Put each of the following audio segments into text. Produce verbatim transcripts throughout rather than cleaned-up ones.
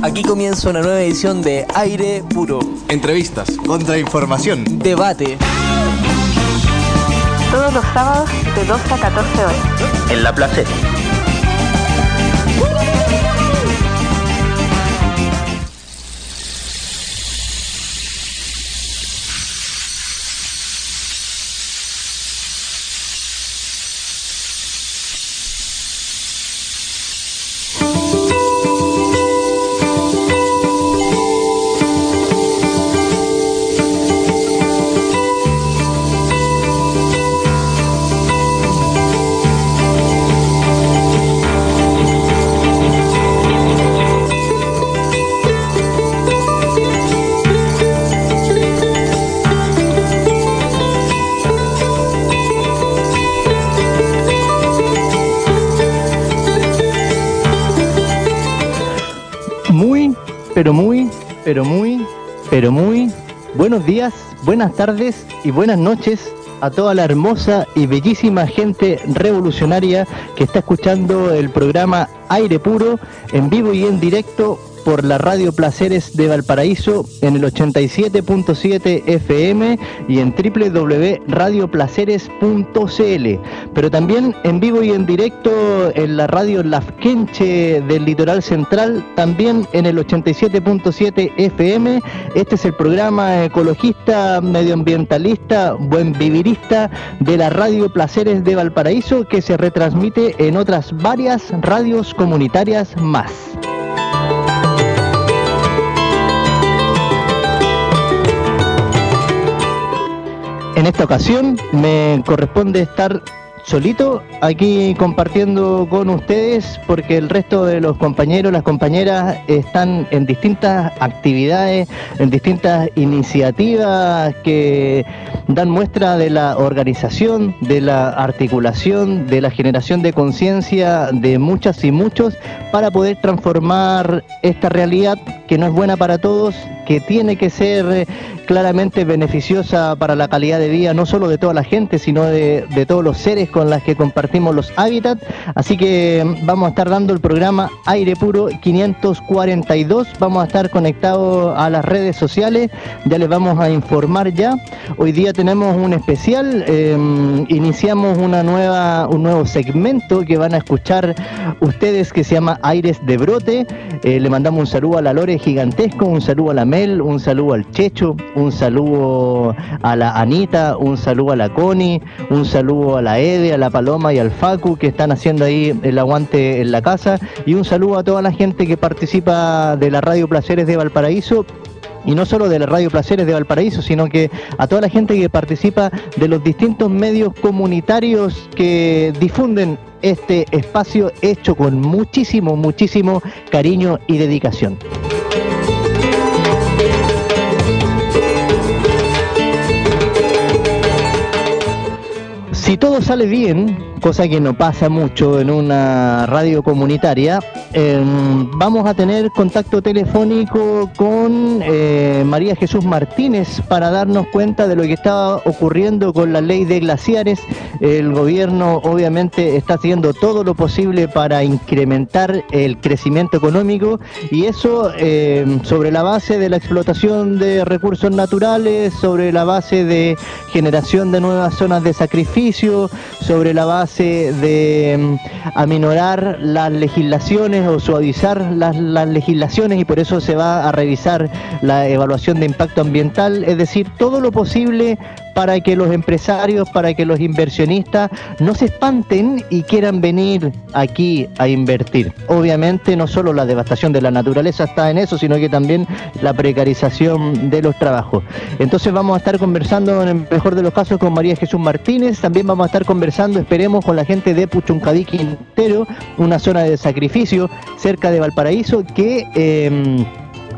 Aquí comienza una nueva edición de Aire Puro. Entrevistas, contrainformación, debate. Todos los sábados de doce a catorce horas. En La Placera. Pero muy, pero muy, pero muy buenos días, buenas tardes y buenas noches a toda la hermosa y bellísima gente revolucionaria que está escuchando el programa Aire Puro en vivo y en directo por la Radio Placeres de Valparaíso en el ochenta y siete punto siete F M y en doble u doble u doble u punto radio placeres punto c l, pero también en vivo y en directo en la Radio Lafkenche del Litoral Central, también en el ochenta y siete punto siete F M. Este es el programa ecologista, medioambientalista, buen vivirista de la Radio Placeres de Valparaíso, que se retransmite en otras varias radios comunitarias más. En esta ocasión me corresponde estar solito aquí compartiendo con ustedes, porque el resto de los compañeros, las compañeras están en distintas actividades, en distintas iniciativas que dan muestra de la organización, de la articulación, de la generación de conciencia de muchas y muchos para poder transformar esta realidad que no es buena para todos, que tiene que ser claramente beneficiosa para la calidad de vida, no solo de toda la gente, sino de, de todos los seres con los que compartimos los hábitats. Así que vamos a estar dando el programa Aire Puro quinientos cuarenta y dos, vamos a estar conectados a las redes sociales, ya les vamos a informar ya. Hoy día tenemos un especial, eh, iniciamos una nueva, un nuevo segmento que van a escuchar ustedes que se llama Aires de Brote. Eh, le mandamos un saludo a la Lore Gigantesco, un saludo a la Mel, un saludo al Checho, un saludo a la Anita, un saludo a la Connie, un saludo a la Ede, a la Paloma y al Facu, que están haciendo ahí el aguante en la casa, y un saludo a toda la gente que participa de la Radio Placeres de Valparaíso. Y no solo de la Radio Placeres de Valparaíso, sino que a toda la gente que participa de los distintos medios comunitarios que difunden este espacio hecho con muchísimo, muchísimo cariño y dedicación. Si todo sale bien, cosa que no pasa mucho en una radio comunitaria, eh, vamos a tener contacto telefónico con eh, María Jesús Martínez para darnos cuenta de lo que está ocurriendo con la ley de glaciares. El gobierno obviamente está haciendo todo lo posible para incrementar el crecimiento económico, y eso eh, sobre la base de la explotación de recursos naturales, sobre la base de generación de nuevas zonas de sacrificio, sobre la base de um, aminorar las legislaciones o suavizar las, las legislaciones, y por eso se va a revisar la evaluación de impacto ambiental, es decir, todo lo posible para que los empresarios, para que los inversionistas no se espanten y quieran venir aquí a invertir. Obviamente no solo la devastación de la naturaleza está en eso, sino que también la precarización de los trabajos. Entonces vamos a estar conversando en el mejor de los casos con María Jesús Martínez, también vamos a estar conversando, esperemos, con la gente de Puchuncaví Quintero, una zona de sacrificio cerca de Valparaíso que... Eh,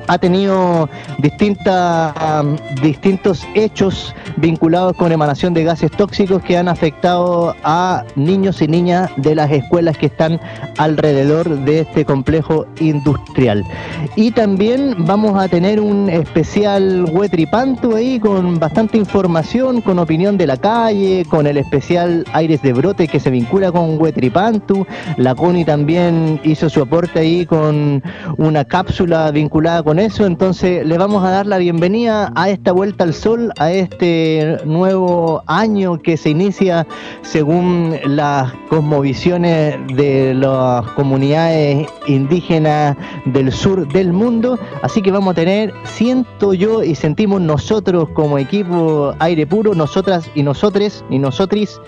ha tenido distintas, um, distintos hechos vinculados con emanación de gases tóxicos que han afectado a niños y niñas de las escuelas que están alrededor de este complejo industrial. Y también vamos a tener un especial Huetripantu ahí con bastante información, con opinión de la calle, con el especial Aires de Brote que se vincula con Huetripantu. La Connie también hizo su aporte ahí con una cápsula vinculada con eso, entonces le vamos a dar la bienvenida a esta vuelta al sol, a este nuevo año que se inicia según las cosmovisiones de las comunidades indígenas del sur del mundo. Así que vamos a tener, siento yo y sentimos nosotros como equipo Aire Puro, nosotras y nosotres y nosotris,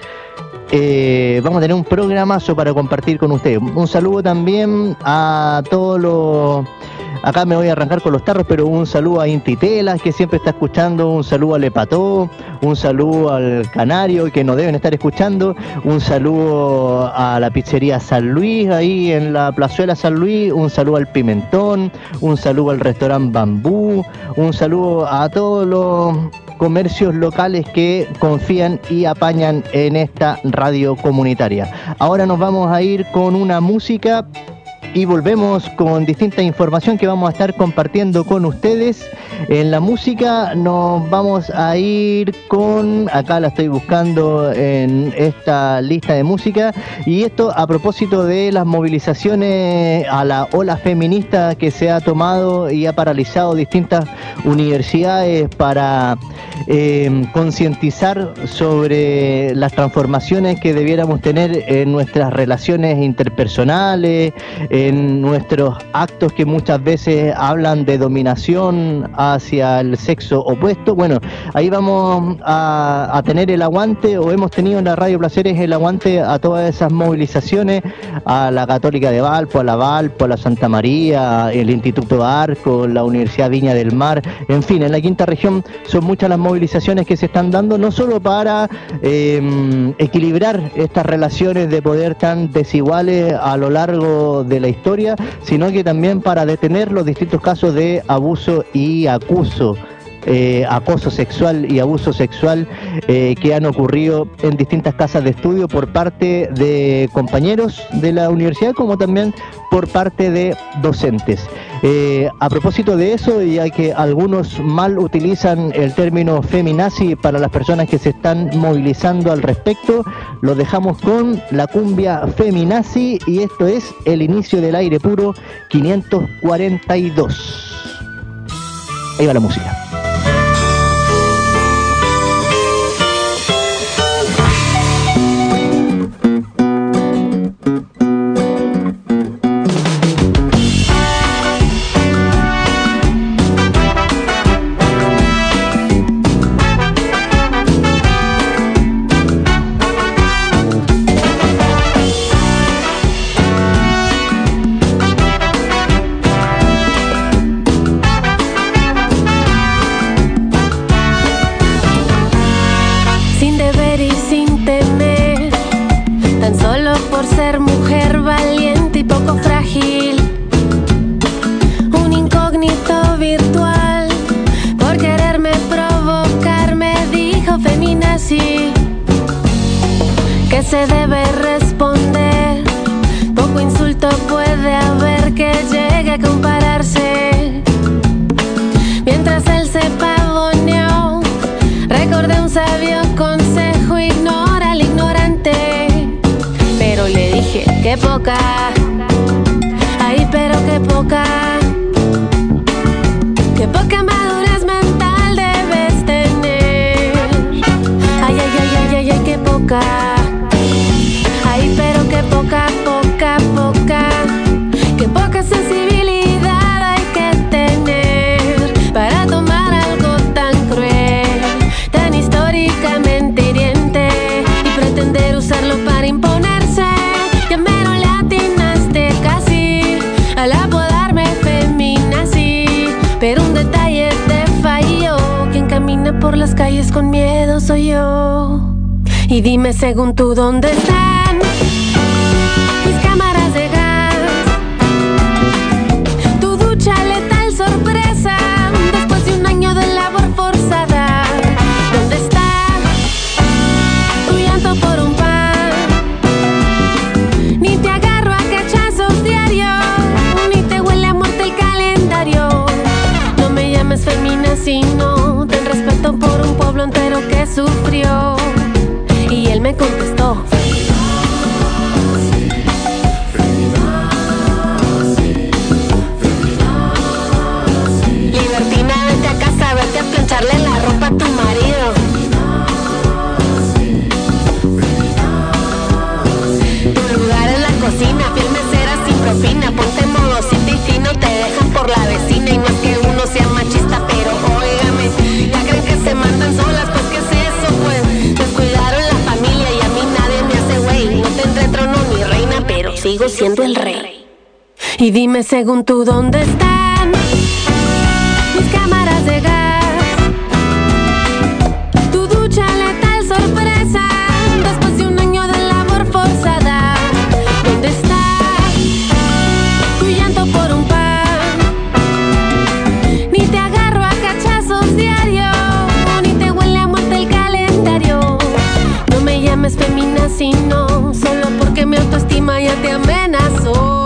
Eh, vamos a tener un programazo para compartir con ustedes. Un saludo también a todos los... Acá me voy a arrancar con los tarros, pero un saludo a Intitelas, que siempre está escuchando, un saludo a Lepató, un saludo al Canario, que nos deben estar escuchando, un saludo a la pizzería San Luis, ahí en la plazuela San Luis, un saludo al Pimentón, un saludo al restaurante Bambú, un saludo a todos los comercios locales que confían y apañan en esta radio comunitaria. Ahora nos vamos a ir con una música y volvemos con distinta información que vamos a estar compartiendo con ustedes. En la música nos vamos a ir con, acá la estoy buscando en esta lista de música, y esto a propósito de las movilizaciones a la ola feminista que se ha tomado y ha paralizado distintas universidades para eh, concientizar sobre las transformaciones que debiéramos tener en nuestras relaciones interpersonales, en nuestros actos que muchas veces hablan de dominación hacia el sexo opuesto. Bueno, ahí vamos a, a tener el aguante, o hemos tenido en la Radio Placeres el aguante a todas esas movilizaciones, a la Católica de Valpo, a la Valpo, a la Santa María, el Instituto Arco, la Universidad Viña del Mar, en fin, en la quinta región son muchas las movilizaciones que se están dando, no solo para eh, equilibrar estas relaciones de poder tan desiguales a lo largo de la historia, sino que también para detener los distintos casos de abuso y acuso, eh, acoso sexual y abuso sexual eh, que han ocurrido en distintas casas de estudio por parte de compañeros de la universidad, como también por parte de docentes. Eh, a propósito de eso, ya que algunos mal utilizan el término feminazi para las personas que se están movilizando al respecto, lo dejamos con la cumbia feminazi, y esto es el inicio del Aire Puro quinientos cuarenta y dos. Ahí va la música. Se debe responder, poco insulto puede haber que llegue a compararse. Mientras él se pavoneó, recordé un sabio consejo: ignora al ignorante. Pero le dije, qué poca, ay, pero qué poca, qué poca madurez mental debes tener. Ay, ay, ay, ay, ay, ay, qué poca. Ay, pero qué poca, poca, poca, qué poca sensibilidad hay que tener para tomar algo tan cruel, tan históricamente hiriente, y pretender usarlo para imponerse. Ya mero le atinaste casi al apodarme feminazi, pero un detalle te falló: quien camina por las calles con miedo soy yo. Y dime, según tú, ¿dónde están mis cámaras de gas? Tu ducha letal sorpresa si no? Ten respeto por un pueblo entero que sufrió. Y él me contestó: Libertina, vete a casa, vete a plancharle la ropa a tu marido. Tu lugar en la cocina, piel mesera sin propina. Ponte modosita y fino, te dejan por la vecina. Y no es que uno sea machista, pero óigame, ya creen que se mandan solas, pues ¿qué es eso? Pues descuidaron la familia y a mí nadie me hace güey. No tendré trono ni reina, pero sigo siendo el rey. Y dime según tú, ¿dónde están mis cámaras de gas? Tu ducha letal sorpresa después de un año de labor forzada. ¿Dónde está tu llanto por un pan? Ni te agarro a cachazos diario, ni te huele a muerte el calendario. No me llames feminazi, no, solo porque mi autoestima ya te amenazó.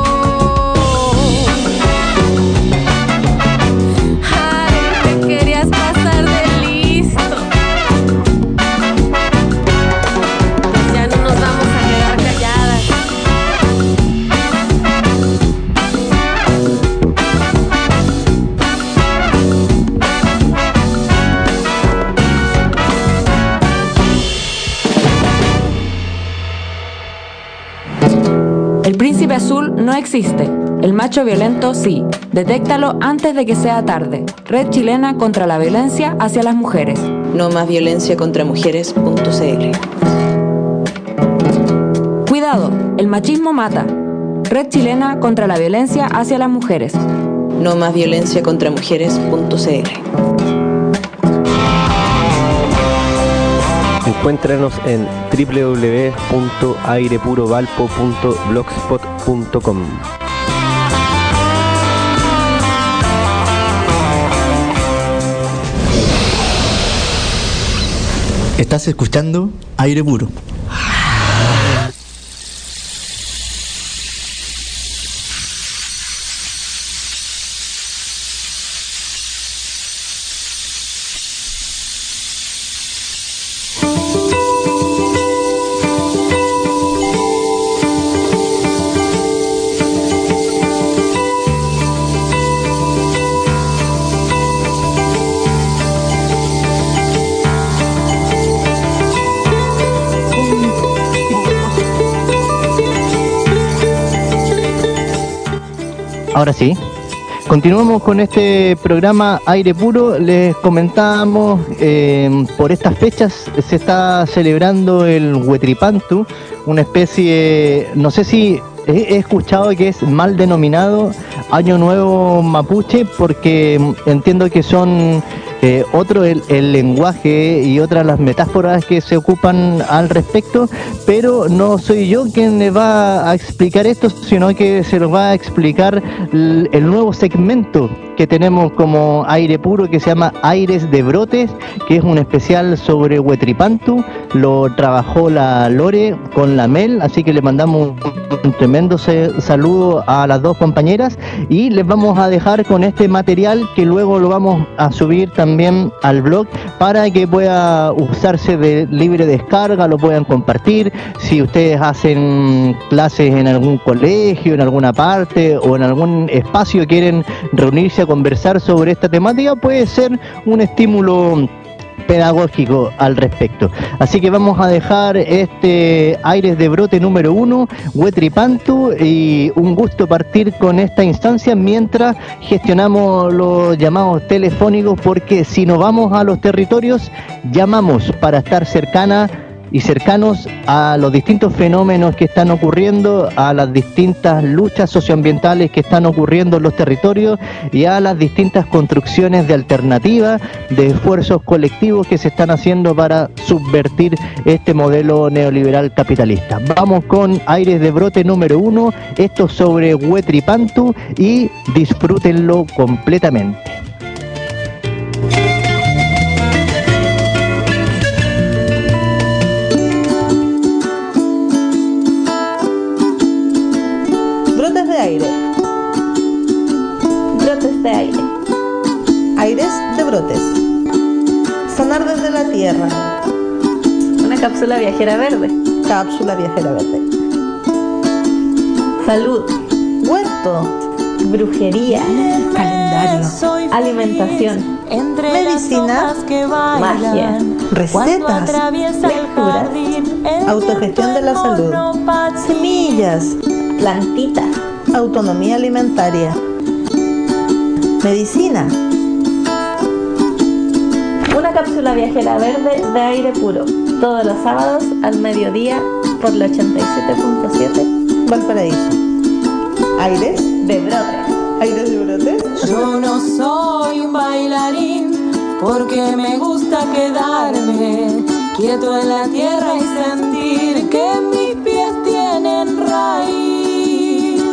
El príncipe azul no existe. El macho violento sí. Detéctalo antes de que sea tarde. Red chilena contra la violencia hacia las mujeres. No más violencia contra mujeres punto c l. Cuidado, el machismo mata. Red chilena contra la violencia hacia las mujeres. No más violencia contra mujeres punto c l. Encuéntranos en doble u doble u doble u punto aire puro valpo punto blogspot punto com. Estás escuchando Aire Puro. Ahora sí, continuamos con este programa Aire Puro. Les comentábamos, eh, por estas fechas se está celebrando el Huetripantu, una especie, no sé si he, he escuchado que es mal denominado Año Nuevo Mapuche, porque entiendo que son eh, otro el, el lenguaje y otras las metáforas que se ocupan al respecto, pero no soy yo quien le va a explicar esto, sino que se lo va a explicar el, el nuevo segmento que tenemos como Aire Puro, que se llama Aires de Brotes, que es un especial sobre Huetripantu. Lo trabajó la Lore con la Mel, así que le mandamos un tremendo saludo a las dos compañeras y les vamos a dejar con este material que luego lo vamos a subir también al blog para que pueda usarse de libre descarga, lo puedan compartir. Si ustedes hacen clases en algún colegio, en alguna parte o en algún espacio, quieren reunirse a conversar sobre esta temática, puede ser un estímulo pedagógico al respecto. Así que vamos a dejar este Aires de Brote número uno, Huetripantu, y un gusto partir con esta instancia mientras gestionamos los llamados telefónicos, porque si nos vamos a los territorios, llamamos para estar cercana y cercanos a los distintos fenómenos que están ocurriendo, a las distintas luchas socioambientales que están ocurriendo en los territorios y a las distintas construcciones de alternativas, de esfuerzos colectivos que se están haciendo para subvertir este modelo neoliberal capitalista. Vamos con Aires de Brote número uno, esto sobre Huetripantu, y disfrútenlo completamente. Aire. Brotes de aire. Aires de brotes. Sanar desde la tierra. Una cápsula viajera verde. Cápsula viajera verde. Salud. Huerto. Brujería. Calendario. Alimentación. Medicina. Magia. Recetas. Lecturas. Autogestión de la salud. Semillas. Plantitas. Autonomía alimentaria. Medicina. Una cápsula viajera verde de aire puro. Todos los sábados al mediodía por la ochenta y siete punto siete Valparaíso. Aires de brotes. Aires de brotes. Yo no soy un bailarín porque me gusta quedarme quieto en la tierra y sentir que mis pies tienen raíz.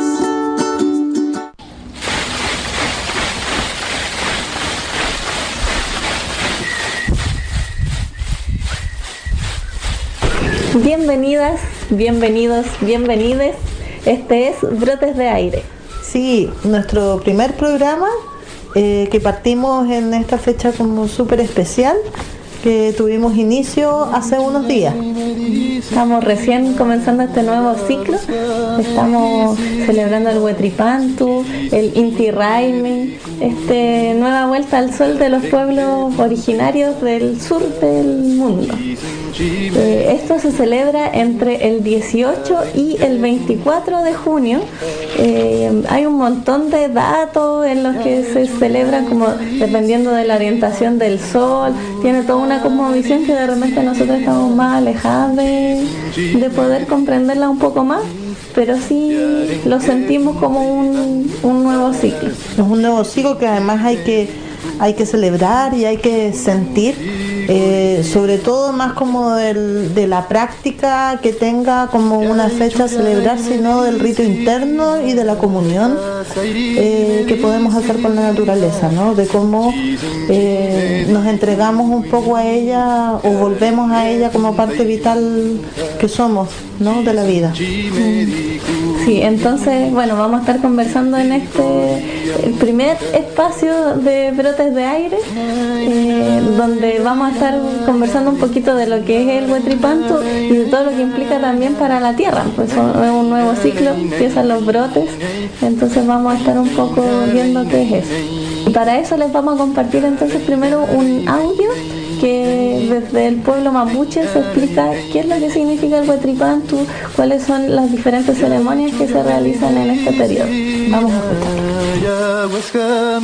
Bienvenidas, bienvenidos, bienvenides. Este es Brotes de Aire. Sí, nuestro primer programa eh, que partimos en esta fecha como súper especial, que tuvimos inicio hace unos días. Estamos recién comenzando este nuevo ciclo. Estamos celebrando el Huetripantu, el Inti Raymi, este nueva vuelta al sol de los pueblos originarios del sur del mundo. Eh, esto se celebra entre el dieciocho y el veinticuatro de junio. Eh, hay un montón de datos en los que se celebran como dependiendo de la orientación del sol. Tiene toda una cosmovisión que de repente nosotros estamos más alejados de, de poder comprenderla un poco más, pero sí lo sentimos como un, un nuevo ciclo. Es un nuevo ciclo que además hay que, hay que celebrar y hay que sentir. Eh, sobre todo más como del, de la práctica que tenga como una fecha a celebrar, sino del rito interno y de la comunión eh, que podemos hacer con la naturaleza, ¿no? De cómo eh, nos entregamos un poco a ella o volvemos a ella como parte vital que somos, ¿no? De la vida. Sí, entonces, bueno, vamos a estar conversando en este el primer espacio de Brotes de Aire, eh, donde vamos a estar conversando un poquito de lo que es el Huetripantu y de todo lo que implica también para la tierra. Pues es un nuevo ciclo, empiezan los brotes, entonces vamos a estar un poco viendo qué es eso. Y para eso les vamos a compartir entonces primero un audio que desde el pueblo mapuche se explica qué es lo que significa el Huetripantu, cuáles son las diferentes ceremonias que se realizan en este periodo. Vamos a escuchar.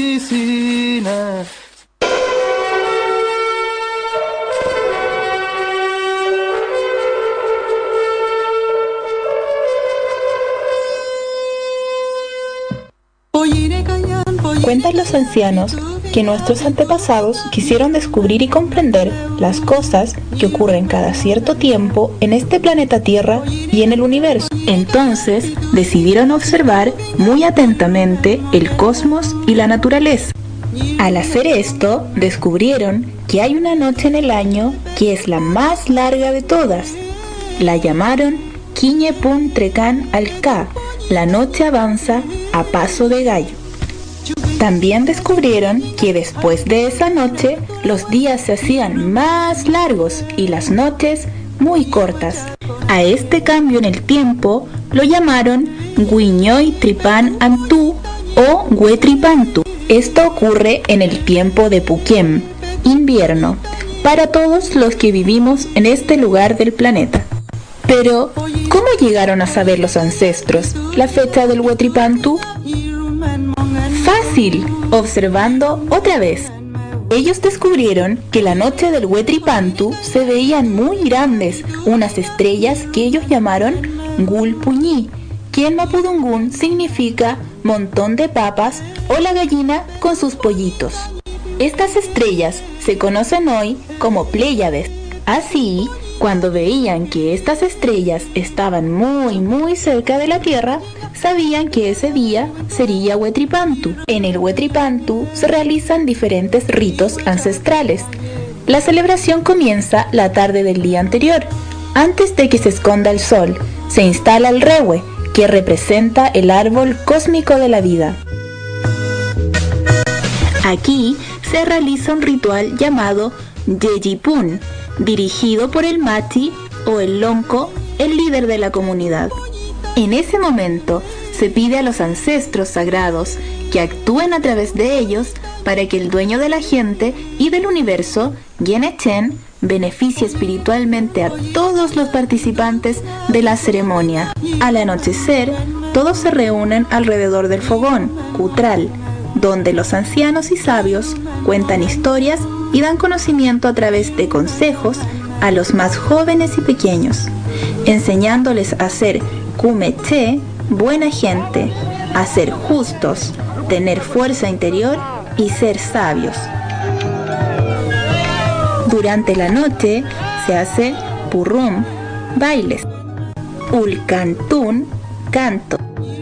Cuentan los ancianos que nuestros antepasados quisieron descubrir y comprender las cosas que ocurren cada cierto tiempo en este planeta Tierra y en el universo. Entonces decidieron observar muy atentamente el cosmos y la naturaleza. Al hacer esto, descubrieron que hay una noche en el año que es la más larga de todas. La llamaron Quiñepun Trecan Alca, la noche avanza a paso de gallo. También descubrieron que después de esa noche los días se hacían más largos y las noches muy cortas. A este cambio en el tiempo lo llamaron Guiñoy Tripan Antú o Huetripantu. Esto ocurre en el tiempo de Puquem, invierno, para todos los que vivimos en este lugar del planeta. Pero, ¿cómo llegaron a saber los ancestros la fecha del Huetripantu? Fácil, observando otra vez. Ellos descubrieron que la noche del Huetripantu se veían muy grandes unas estrellas que ellos llamaron Gulpuñí, que en mapudungún significa montón de papas o la gallina con sus pollitos. Estas estrellas se conocen hoy como Pléyades. Así, cuando veían que estas estrellas estaban muy muy cerca de la Tierra, sabían que ese día sería Huetripantu. En el Huetripantu se realizan diferentes ritos ancestrales. La celebración comienza la tarde del día anterior. Antes de que se esconda el sol, se instala el Rehue, que representa el árbol cósmico de la vida. Aquí se realiza un ritual llamado Yeyipún, dirigido por el Mati o el Lonco, el líder de la comunidad. En ese momento se pide a los ancestros sagrados que actúen a través de ellos para que el dueño de la gente y del universo, Yenechen, beneficie espiritualmente a todos los participantes de la ceremonia. Al anochecer, todos se reúnen alrededor del fogón, Cutral, donde los ancianos y sabios cuentan historias y dan conocimiento a través de consejos a los más jóvenes y pequeños, enseñándoles a ser Kumeche, buena gente, a ser justos, tener fuerza interior y ser sabios. Durante la noche se hace Purrum, bailes, Ulcantún, canto,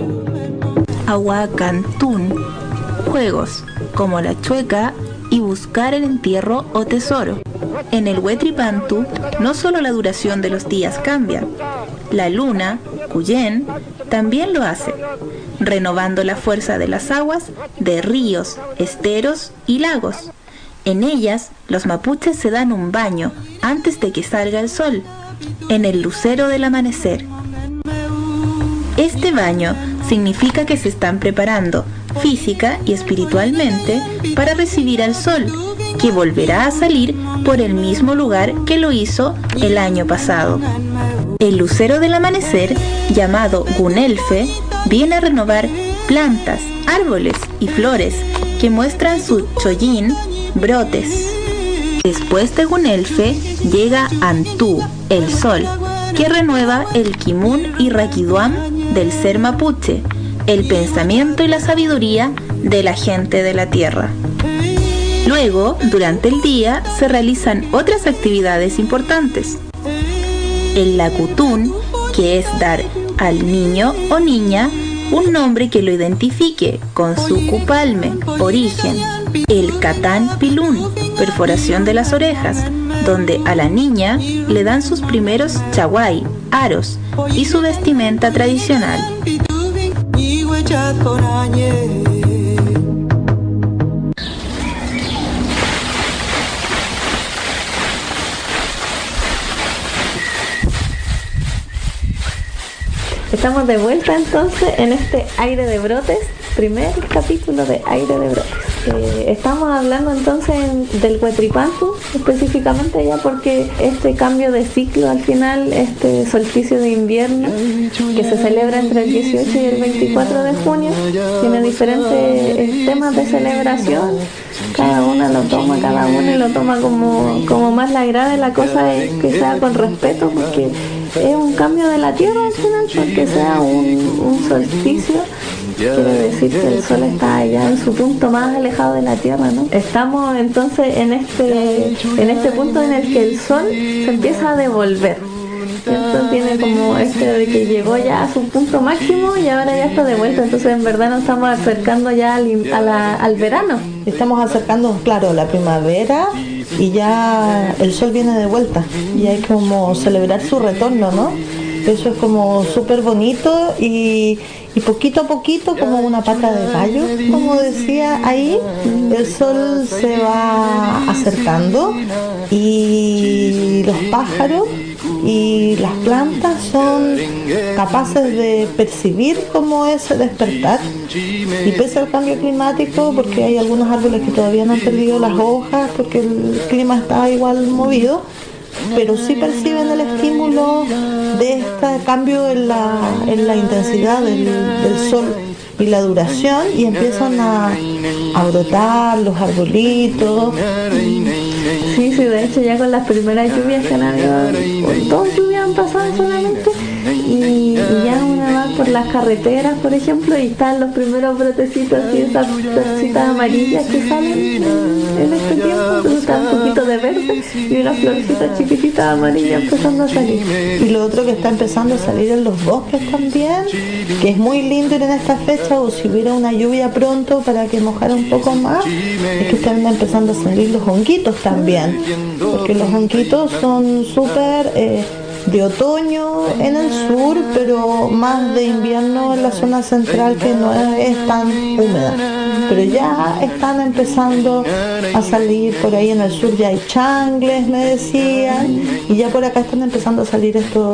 Aguacantún, juegos como la chueca y buscar el entierro o tesoro. En el Huetripantu no solo la duración de los días cambia, la luna, Cuyen, también lo hace, renovando la fuerza de las aguas de ríos, esteros y lagos. En ellas, los mapuches se dan un baño antes de que salga el sol, en el lucero del amanecer. Este baño significa que se están preparando física y espiritualmente para recibir al sol, que volverá a salir por el mismo lugar que lo hizo el año pasado. El lucero del amanecer, llamado Gunelfe, viene a renovar plantas, árboles y flores que muestran su chollín, brotes. Después de Gunelfe llega Antú, el sol, que renueva el Kimun y Raquiduam del ser mapuche, el pensamiento y la sabiduría de la gente de la tierra. Luego, durante el día, se realizan otras actividades importantes. El Lacutún, que es dar al niño o niña un nombre que lo identifique con su cupalme, origen. El Catán Pilún, perforación de las orejas, donde a la niña le dan sus primeros chaguay, aros, y su vestimenta tradicional. Estamos de vuelta entonces en este Aire de Brotes, primer capítulo de Aire de Brotes. Eh, estamos hablando entonces en, del Huetripantu, específicamente ya porque este cambio de ciclo al final, este solsticio de invierno que se celebra entre el dieciocho y el veinticuatro de junio, tiene diferentes eh, temas de celebración. Cada una lo toma, cada uno lo toma como, como más le agrade. La cosa es que sea con respeto, porque es un cambio de la tierra al final, porque sea un, un solsticio. Quiere decir que el sol está allá en su punto más alejado de la tierra, ¿no? Estamos entonces en este, en este punto en el que el sol se empieza a devolver. Esto tiene como este de que llegó ya a su punto máximo y ahora ya está de vuelta. Entonces en verdad nos estamos acercando ya al, a la, al verano. Estamos acercando, claro, la primavera y ya el sol viene de vuelta y hay como celebrar su retorno, ¿no? Eso es como súper bonito y, y poquito a poquito, como una pata de gallo, como decía ahí, el sol se va acercando y los pájaros y las plantas son capaces de percibir como ese despertar, y pese al cambio climático, porque hay algunos árboles que todavía no han perdido las hojas porque el clima está igual movido, pero sí perciben el estímulo de este cambio en la, en la intensidad del, del sol y la duración, y empiezan a, a brotar los arbolitos. Sí, sí, de hecho ya con las primeras lluvias que han habido, dos lluvias han pasado solamente, y, y ya uno va por las carreteras, por ejemplo, y están los primeros brotecitos y esas florcitas amarillas que salen en, en este tiempo. Entonces está un poquito de verde y unas florcitas chiquititas amarillas empezando a salir. Y lo otro que está empezando a salir en los bosques también, que es muy lindo ir en esta fecha, o si hubiera una lluvia pronto para que mojara un poco más, es que están empezando a salir los honguitos también, porque los honguitos son súper eh, de otoño en el sur, pero más de invierno en la zona central, que no es tan húmeda. pero ya están empezando a salir por ahí en el sur, ya hay changles, me decían, y ya por acá están empezando a salir estos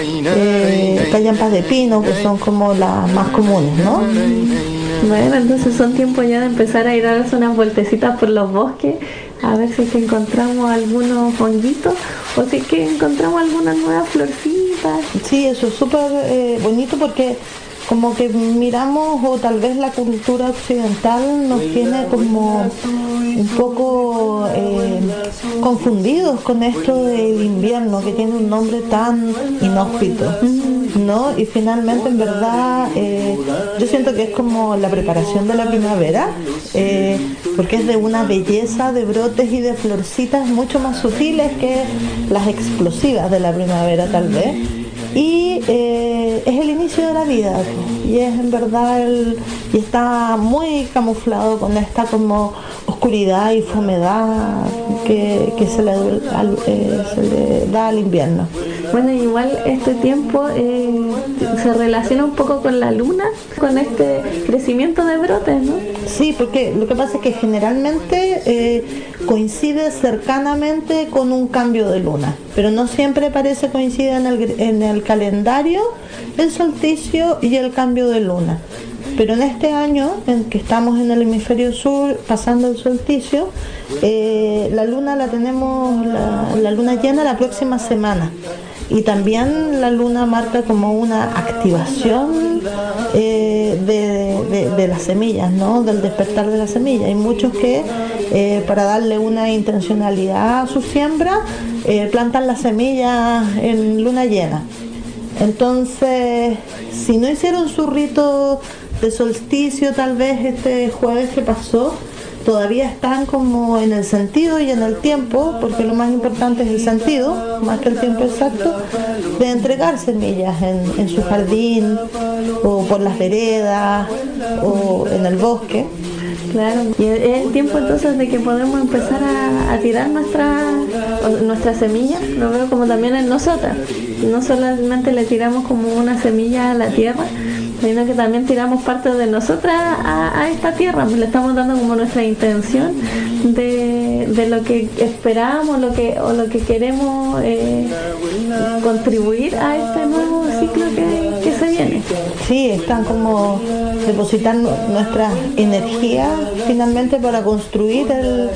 eh, callampas de pino, que son como las más comunes, ¿no? Bueno, entonces son tiempos ya de empezar a ir a darse unas vueltecitas por los bosques, a ver si es que encontramos algunos honguitos o si es que encontramos algunas nuevas florcitas. Sí, eso es súper eh, bonito porque como que miramos, o tal vez la cultura occidental nos tiene como un poco eh, confundidos con esto del invierno, que tiene un nombre tan inhóspito, ¿no? Y finalmente, en verdad, eh, yo siento que es como la preparación de la primavera, eh, porque es de una belleza de brotes y de florcitas mucho más sutiles que las explosivas de la primavera, tal vez. Y eh, es el inicio de la vida, y es en verdad el, y está muy camuflado con esta como oscuridad y fomedad que, que se, le, al, eh, se le da al invierno. Bueno, igual este tiempo eh, se relaciona un poco con la luna, con este crecimiento de brotes, ¿no? Sí, porque lo que pasa es que generalmente eh, coincide cercanamente con un cambio de luna, pero no siempre parece coincidir en el, en el calendario el solsticio y el cambio de luna. Pero en este año, en que estamos en el hemisferio sur, pasando el solsticio, eh, la luna la tenemos, la, la luna llena la próxima semana. Y también la luna marca como una activación eh, de, de, de las semillas, ¿no? Del despertar de las semillas. Hay muchos que eh, para darle una intencionalidad a su siembra eh, plantan las semillas en luna llena. Entonces, si no hicieron su rito de solsticio tal vez este jueves que pasó, todavía están como en el sentido y en el tiempo, porque lo más importante es el sentido, más que el tiempo exacto, de entregar semillas en, en su jardín, o por las veredas, o en el bosque. Claro, y es el tiempo entonces de que podemos empezar a, a tirar nuestras nuestras semillas, lo veo como también en nosotras. No solamente le tiramos como una semilla a la tierra, sino que también tiramos parte de nosotras a, a esta tierra, le estamos dando como nuestra intención de, de lo que esperamos lo que, o lo que queremos eh, contribuir a este nuevo ciclo que, que se viene. Sí, están como depositando nuestra energía finalmente para construir el,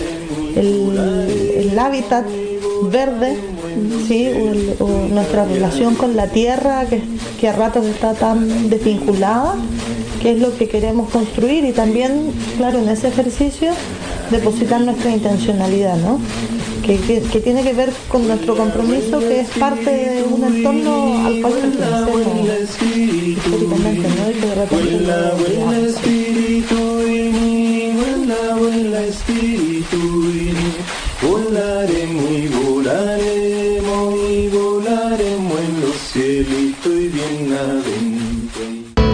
el, el hábitat verde, ¿sí? o, el, o nuestra relación con la tierra que, que a ratos está tan desvinculada, que es lo que queremos construir, y también, claro, en ese ejercicio depositar nuestra intencionalidad, ¿no? Que, que, que tiene que ver con nuestro compromiso, que es parte de un entorno al cual pertenecemos históricamente, ¿no? Y que de repente volaremos y volaremos y volaremos en los cielitos y bien adentro.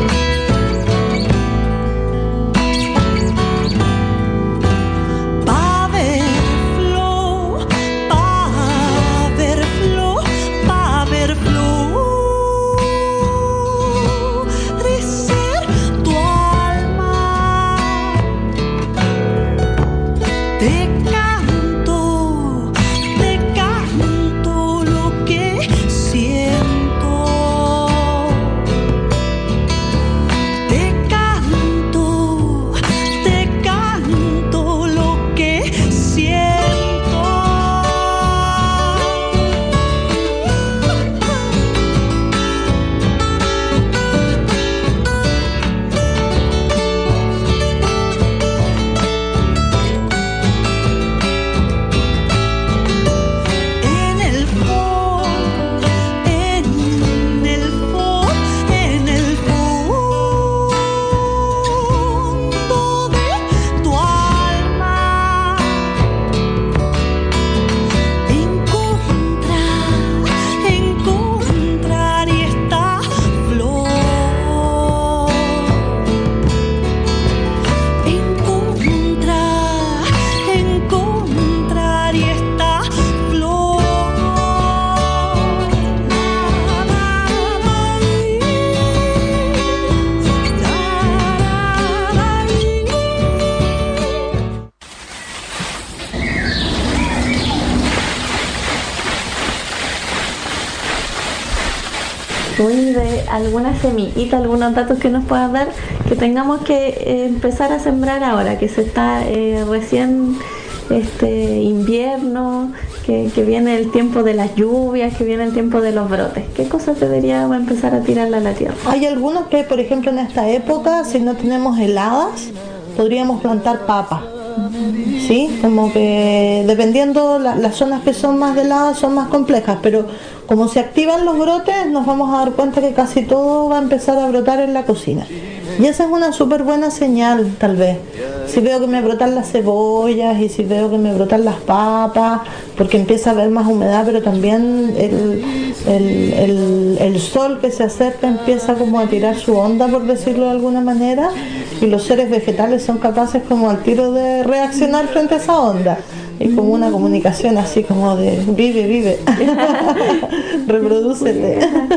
Pa' ver flor, pa' ver flor, pa' ver florecer tu alma, te cae Tú, y de alguna semillita, algunos datos que nos puedas dar, que tengamos que eh, empezar a sembrar ahora, que se está eh, recién este invierno, que, que viene el tiempo de las lluvias, que viene el tiempo de los brotes. ¿Qué cosas deberíamos empezar a tirarle a la tierra? Hay algunos que, por ejemplo, en esta época, si no tenemos heladas, podríamos plantar papa. Sí, como que dependiendo la, las zonas que son más heladas son más complejas, pero como se activan los brotes nos vamos a dar cuenta que casi todo va a empezar a brotar en la cocina, y esa es una súper buena señal. Tal vez si veo que me brotan las cebollas y si veo que me brotan las papas, porque empieza a haber más humedad, pero también el, el, el, el sol que se acerca empieza como a tirar su onda, por decirlo de alguna manera, y los seres vegetales son capaces como al tiro de reaccionar frente a esa onda. Es como una comunicación así como de vive, vive, reprodúcete.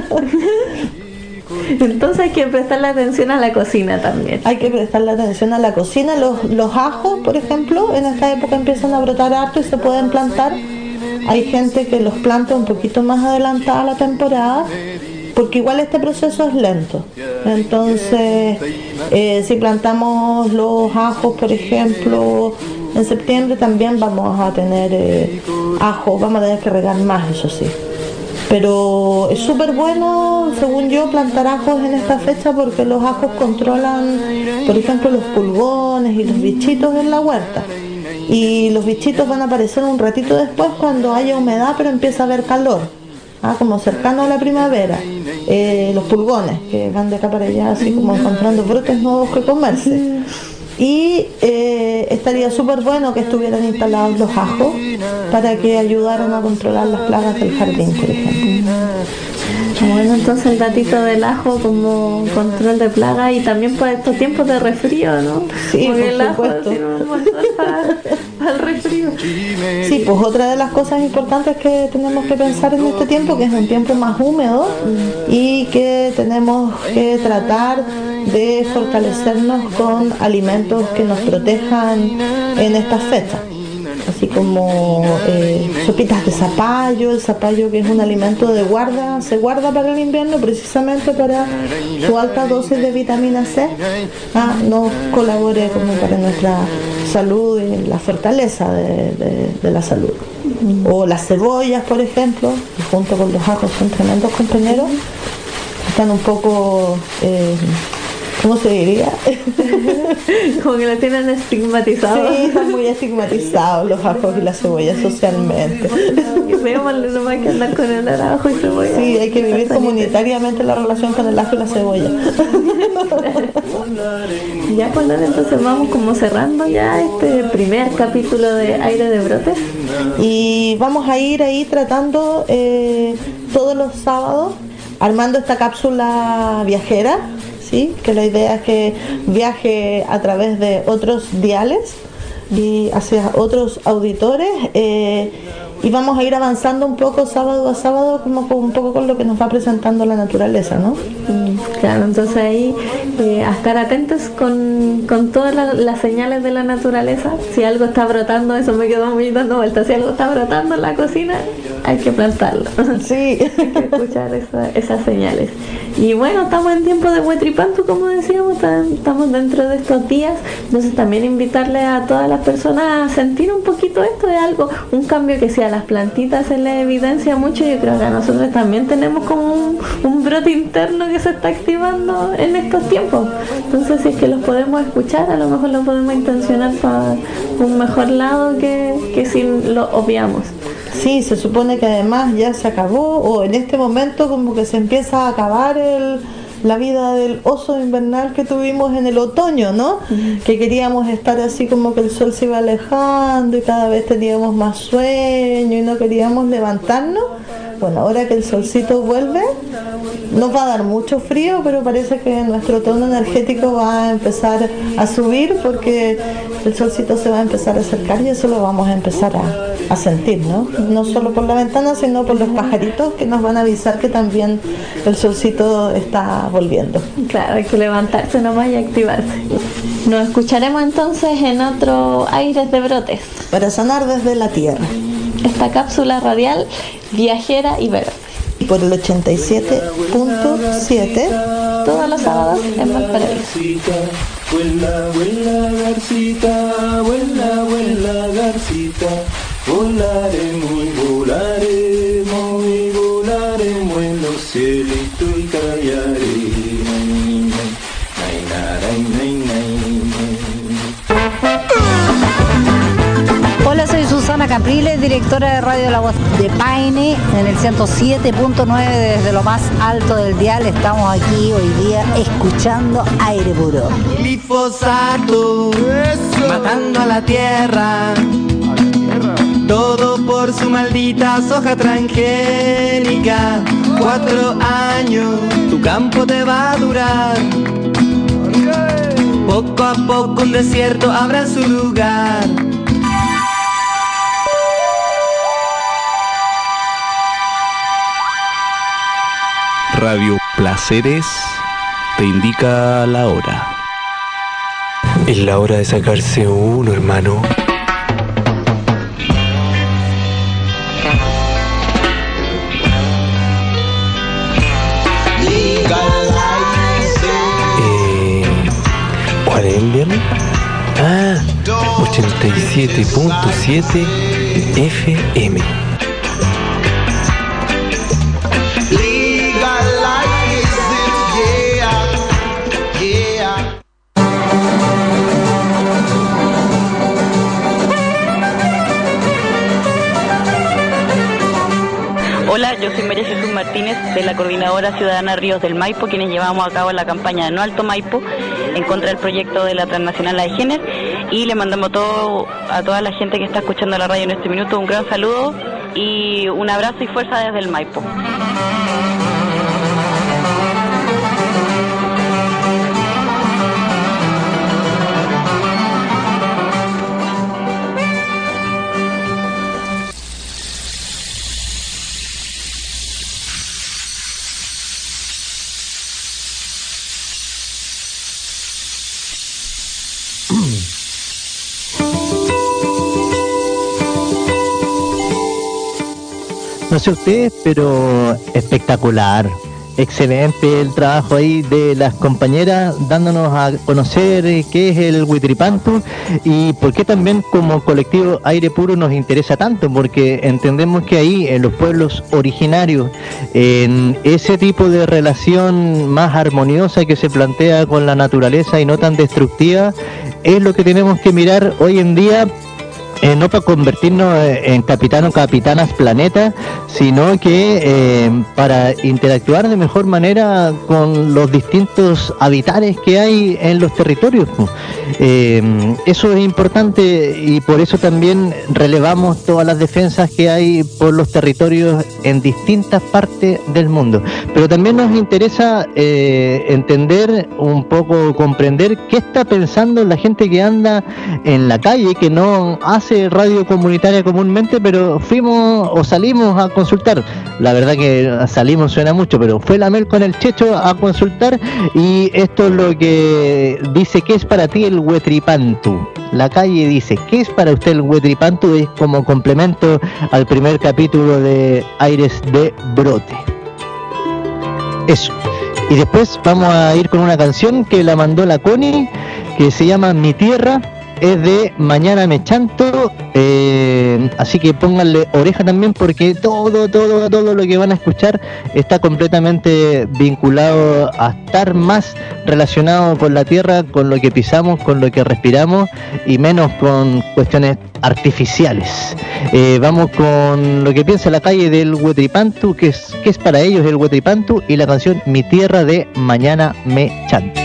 Entonces hay que prestarle atención a la cocina también. Hay que prestarle atención a la cocina. Los, los ajos, por ejemplo, en esta época empiezan a brotar harto y se pueden plantar. Hay gente que los planta un poquito más adelantada la temporada, porque igual este proceso es lento. Entonces, eh, si plantamos los ajos, por ejemplo, en septiembre, también vamos a tener eh, ajos, vamos a tener que regar más, eso sí. Pero es súper bueno, según yo, plantar ajos en esta fecha, porque los ajos controlan, por ejemplo, los pulgones y los bichitos en la huerta. Y los bichitos van a aparecer un ratito después cuando haya humedad, pero empieza a haber calor. Ah, como cercano a la primavera, eh, los pulgones que van de acá para allá así como encontrando brotes nuevos que comerse. Y eh, estaría súper bueno que estuvieran instalados los ajos para que ayudaran a controlar las plagas del jardín, por ejemplo. Bueno, entonces el datito del ajo como control de plaga, y también por estos tiempos de resfrío, ¿no? Sí, porque el ajo supuesto. tiene un montón para, para el resfrío. Sí, pues otra de las cosas importantes que tenemos que pensar en este tiempo, que es un tiempo más húmedo y que tenemos que tratar de fortalecernos con alimentos que nos protejan en estas fechas, así como eh, sopitas de zapallo. El zapallo, que es un alimento de guarda, se guarda para el invierno precisamente para su alta dosis de vitamina C, ah, nos colabore como para nuestra salud y la fortaleza de, de, de la salud. O las cebollas, por ejemplo, junto con los ajos son tremendos compañeros, están un poco... Eh, ¿cómo se diría? Como que lo tienen estigmatizado. Sí, están muy estigmatizados los ajos y las cebollas socialmente. Y veamos, no hay que andar con el ajo y cebolla. Sí, hay que vivir comunitariamente la relación con el ajo y la cebolla. Ya, pues entonces vamos como cerrando ya este primer capítulo de Aire de Brotes. Y vamos a ir ahí tratando eh, todos los sábados, armando esta cápsula viajera. ¿Sí? Que la idea es que viaje a través de otros diales y hacia otros auditores, eh, y vamos a ir avanzando un poco sábado a sábado, como con, un poco con lo que nos va presentando la naturaleza, ¿no? Claro, entonces ahí eh, a estar atentos con, con todas la, las señales de la naturaleza. Si algo está brotando, eso me quedó muy dando vueltas, si algo está brotando en la cocina, hay que plantarlo. Sí. Hay que escuchar esa, esas señales. Y bueno, estamos en tiempo de Huetripantu, como decíamos, estamos dentro de estos días, entonces también invitarle a todas las personas a sentir un poquito esto de algo, un cambio que sea las plantitas se les evidencia mucho. Yo creo que a nosotros también tenemos como un, un brote interno que se está activando en estos tiempos, entonces si es que los podemos escuchar, a lo mejor lo podemos intencionar para un mejor lado que, que si lo obviamos. Sí, se supone que además ya se acabó, o en este momento como que se empieza a acabar el, la vida del oso invernal que tuvimos en el otoño, ¿no? Uh-huh. Que queríamos estar así como que el sol se iba alejando y cada vez teníamos más sueño y no queríamos levantarnos. Bueno, ahora que el solcito vuelve, nos va a dar mucho frío, pero parece que nuestro tono energético va a empezar a subir porque el solcito se va a empezar a acercar y eso lo vamos a empezar a, a sentir, ¿no? No solo por la ventana, sino por los pajaritos que nos van a avisar que también el solcito está volviendo. Claro, hay que levantarse nomás y activarse. Nos escucharemos entonces en otro Aires de Brotes. Para sanar desde la tierra. Esta cápsula radial viajera y verde. por el ochenta y siete punto siete todos los sábados en Valparaíso. Vuela, vuela, Garcita, vuela, vuela, Garcita, volaremos y volaremos y volaremos en los cielitos y callaremos. Hola, soy Susana Capriles, directora de Radio La Voz de Paine, en el ciento siete punto nueve desde lo más alto del dial. Estamos aquí hoy día escuchando Aire Puro. Glifosato, matando a la tierra, todo por su maldita soja transgénica. Cuatro años, tu campo te va a durar. Poco a poco un desierto habrá en su lugar. Radio Placeres te indica la hora. Es la hora de sacarse uno, hermano. Eh, ¿Cuál es el viernes? Ah, ochenta y siete punto siete F M. Hola, yo soy María Jesús Martínez de la Coordinadora Ciudadana Ríos del Maipo, quienes llevamos a cabo la campaña de No Alto Maipo en contra del proyecto de la Transnacional Aegener, y le mandamos todo, a toda la gente que está escuchando la radio en este minuto un gran saludo y un abrazo y fuerza desde el Maipo. No sé ustedes, pero espectacular, excelente el trabajo ahí de las compañeras, dándonos a conocer qué es el Huitripantu y por qué también como colectivo Aire Puro nos interesa tanto, porque entendemos que ahí en los pueblos originarios, en ese tipo de relación más armoniosa que se plantea con la naturaleza y no tan destructiva, es lo que tenemos que mirar hoy en día. Eh, no para convertirnos en capitán o capitanas planeta, sino que eh, para interactuar de mejor manera con los distintos habitantes que hay en los territorios. Eh, eso es importante y por eso también relevamos todas las defensas que hay por los territorios en distintas partes del mundo. Pero también nos interesa eh, entender un poco, comprender qué está pensando la gente que anda en la calle, que no hace radio comunitaria comúnmente, pero fuimos o salimos a consultar. La verdad que salimos suena mucho, pero fue la Mel con el Checho a consultar y esto es lo que dice: ¿qué es para ti el Huitripantu? La calle dice: ¿qué es para usted el Huitripantu? Es como complemento al primer capítulo de Aires de Brote. Eso. Y después vamos a ir con una canción que la mandó la Connie, que se llama Mi Tierra. Es de Mañana Me Chanto, eh, así que pónganle oreja también, porque todo, todo, todo lo que van a escuchar está completamente vinculado a estar más relacionado con la tierra, con lo que pisamos, con lo que respiramos y menos con cuestiones artificiales. Eh, vamos con lo que piensa la calle del Huitripantu, que es, que es para ellos el Huitripantu, y la canción Mi Tierra de Mañana Me Chanto.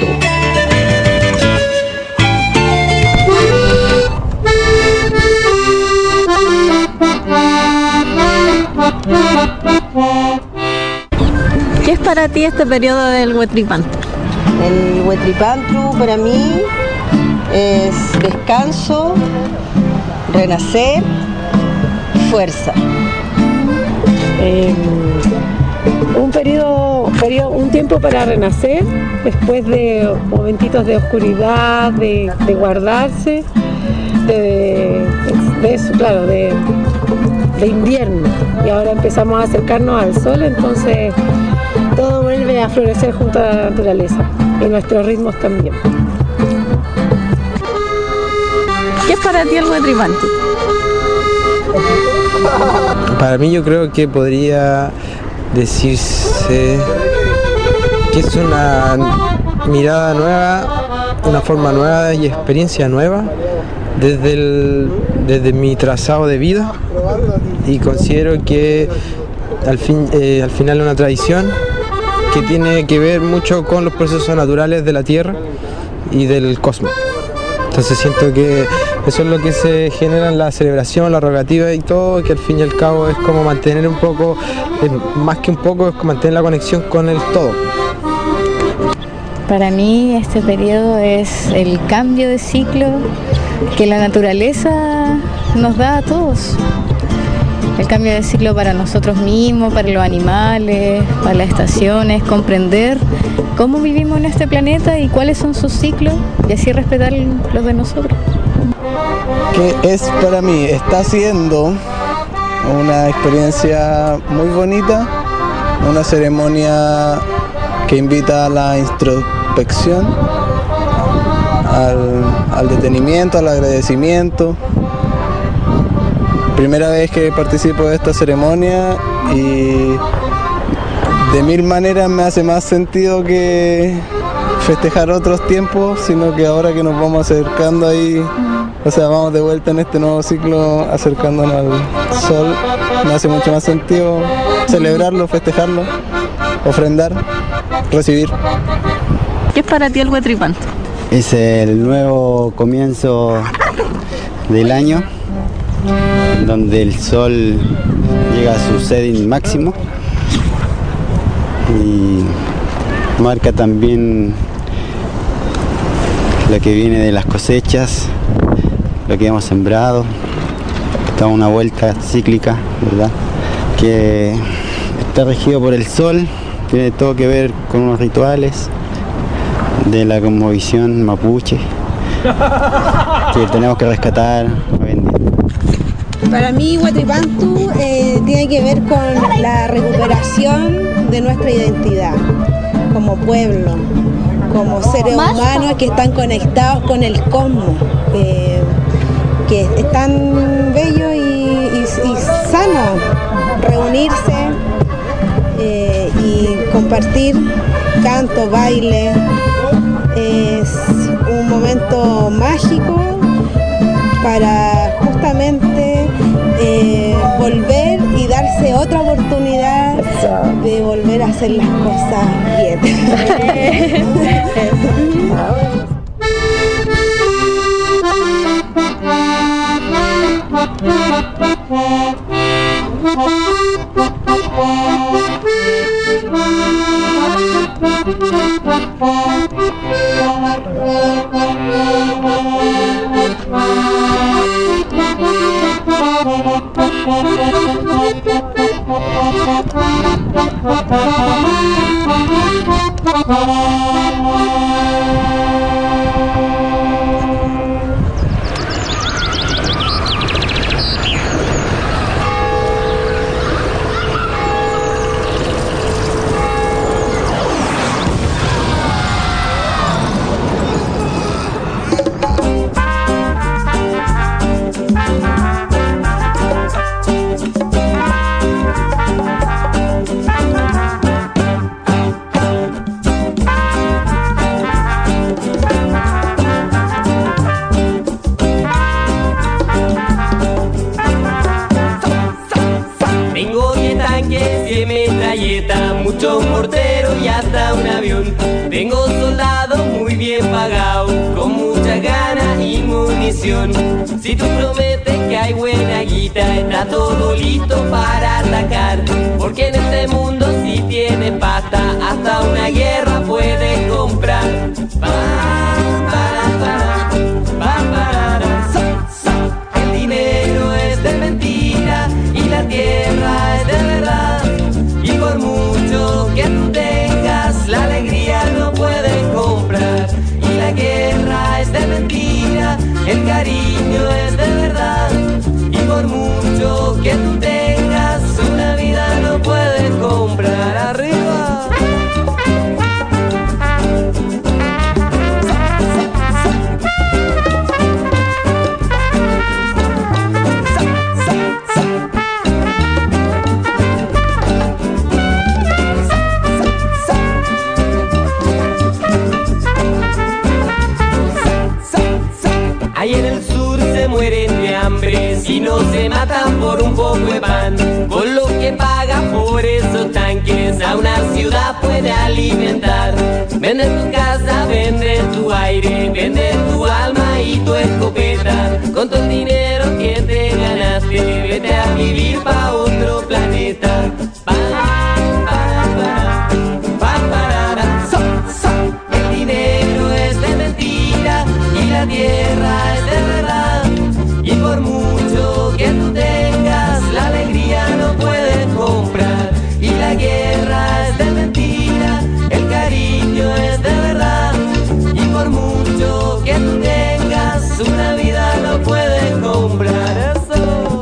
¿Qué es para ti este periodo del Huitripantu? El Huitripantu para mí es descanso, renacer, fuerza. Eh, un periodo, periodo, un tiempo para renacer después de momentitos de oscuridad, de, de guardarse, de, de, de eso, claro, de de invierno y ahora empezamos a acercarnos al sol, entonces todo vuelve a florecer junto a la naturaleza y nuestros ritmos también. ¿Qué es para ti el Huetripantu? Para mí yo creo que podría decirse que es una mirada nueva, una forma nueva y experiencia nueva desde, el, desde mi trazado de vida, y considero que al, fin, eh, al final es una tradición que tiene que ver mucho con los procesos naturales de la Tierra y del cosmos. Entonces siento que eso es lo que se genera en la celebración, la rogativa y todo, que al fin y al cabo es como mantener un poco, eh, más que un poco, es como mantener la conexión con el todo. Para mí este periodo es el cambio de ciclo que la naturaleza nos da a todos. El cambio de ciclo para nosotros mismos, para los animales, para las estaciones, comprender cómo vivimos en este planeta y cuáles son sus ciclos y así respetar los de nosotros. Que es para mí, está siendo una experiencia muy bonita, una ceremonia que invita a la introspección, al, al detenimiento, al agradecimiento. Primera vez que participo de esta ceremonia y de mil maneras me hace más sentido que festejar otros tiempos, sino que ahora que nos vamos acercando ahí, o sea, vamos de vuelta en este nuevo ciclo acercándonos al sol, me hace mucho más sentido celebrarlo, festejarlo, ofrendar, recibir. ¿Qué es para ti el Huetripantu? Es el nuevo comienzo del año, donde el sol llega a su setting máximo y marca también lo que viene de las cosechas, lo que hemos sembrado. Está una vuelta cíclica, ¿verdad?, que está regido por el sol, tiene todo que ver con unos rituales de la cosmovisión mapuche que tenemos que rescatar hoy en día. Para mí Huetripantu eh, tiene que ver con la recuperación de nuestra identidad como pueblo, como seres humanos que están conectados con el cosmos, eh, que es tan bello y, y, y sano reunirse eh, y compartir canto, baile. Es un momento mágico para justamente eh, volver y darse otra oportunidad de volver a hacer las cosas bien. Muchos morteros y hasta un avión. Tengo soldados muy bien pagados, con muchas ganas y munición. Si tú prometes que hay buena guita, está todo listo para atacar. Porque en este mundo si tienes pasta, hasta una guerra puedes comprar. Pa, para, para, pa, para, so, so. El dinero es de mentira y la tierra es de verdad. Y por mucho que tú tengas, la alegría no puedes comprar. Y la guerra es de mentira, el cariño es de verdad. Y por mucho que tú tengas, Ahí en el sur se mueren de hambre si no se matan por un poco de pan. Con lo que paga por esos tanques a una ciudad puede alimentar. Vende tu casa, vende tu aire, vende tu alma y tu escopeta. Con todo el dinero que te ganaste, vete a vivir pa' otro planeta. Pa, pa, pa, pa, pa, so, so. El dinero es de mentira y la tierra es de verdad. Y por mucho que tú tengas, la alegría no puedes comprar. Y la guerra es de mentira, el cariño es de verdad. Y por mucho que tú tengas, una vida no puedes comprar. Eso.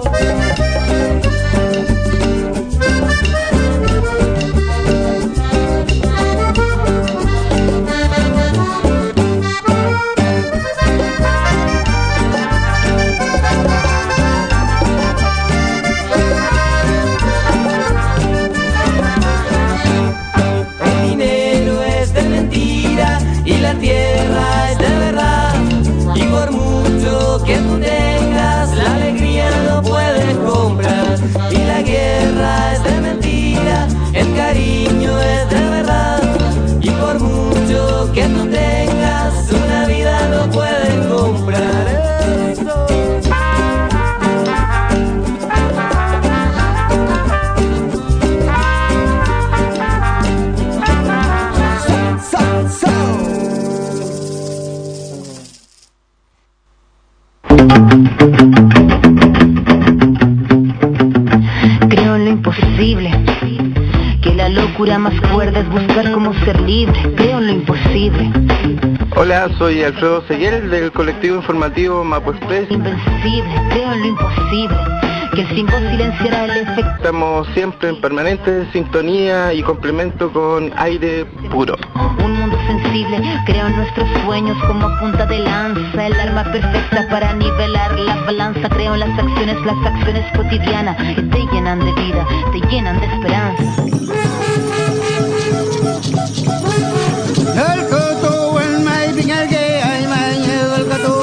Y la tierra es de verdad. Y por mucho que tú tengas, la alegría no puedes comprar. Y la guerra es de mentira, el cariño es de verdad. Y por mucho que tú tengas, una vida no puedes comprar. Eso. Creo en lo imposible, que la locura más cuerda es buscar cómo ser libre. Creo en lo imposible. Hola, soy Alfredo Seguel del colectivo informativo Mapo Express. Invencible, creo en lo imposible, que el tiempo silenciará el efecto. Estamos siempre en permanente sintonía y complemento con Aire Puro. Un mundo sensible, creo en nuestros sueños como punta de lanza, el arma perfecta para nivelar la balanza. Creo en las acciones, las acciones cotidianas que te llenan de vida, te llenan de esperanza. El coto, el maíz, el que hay mañana, el coto.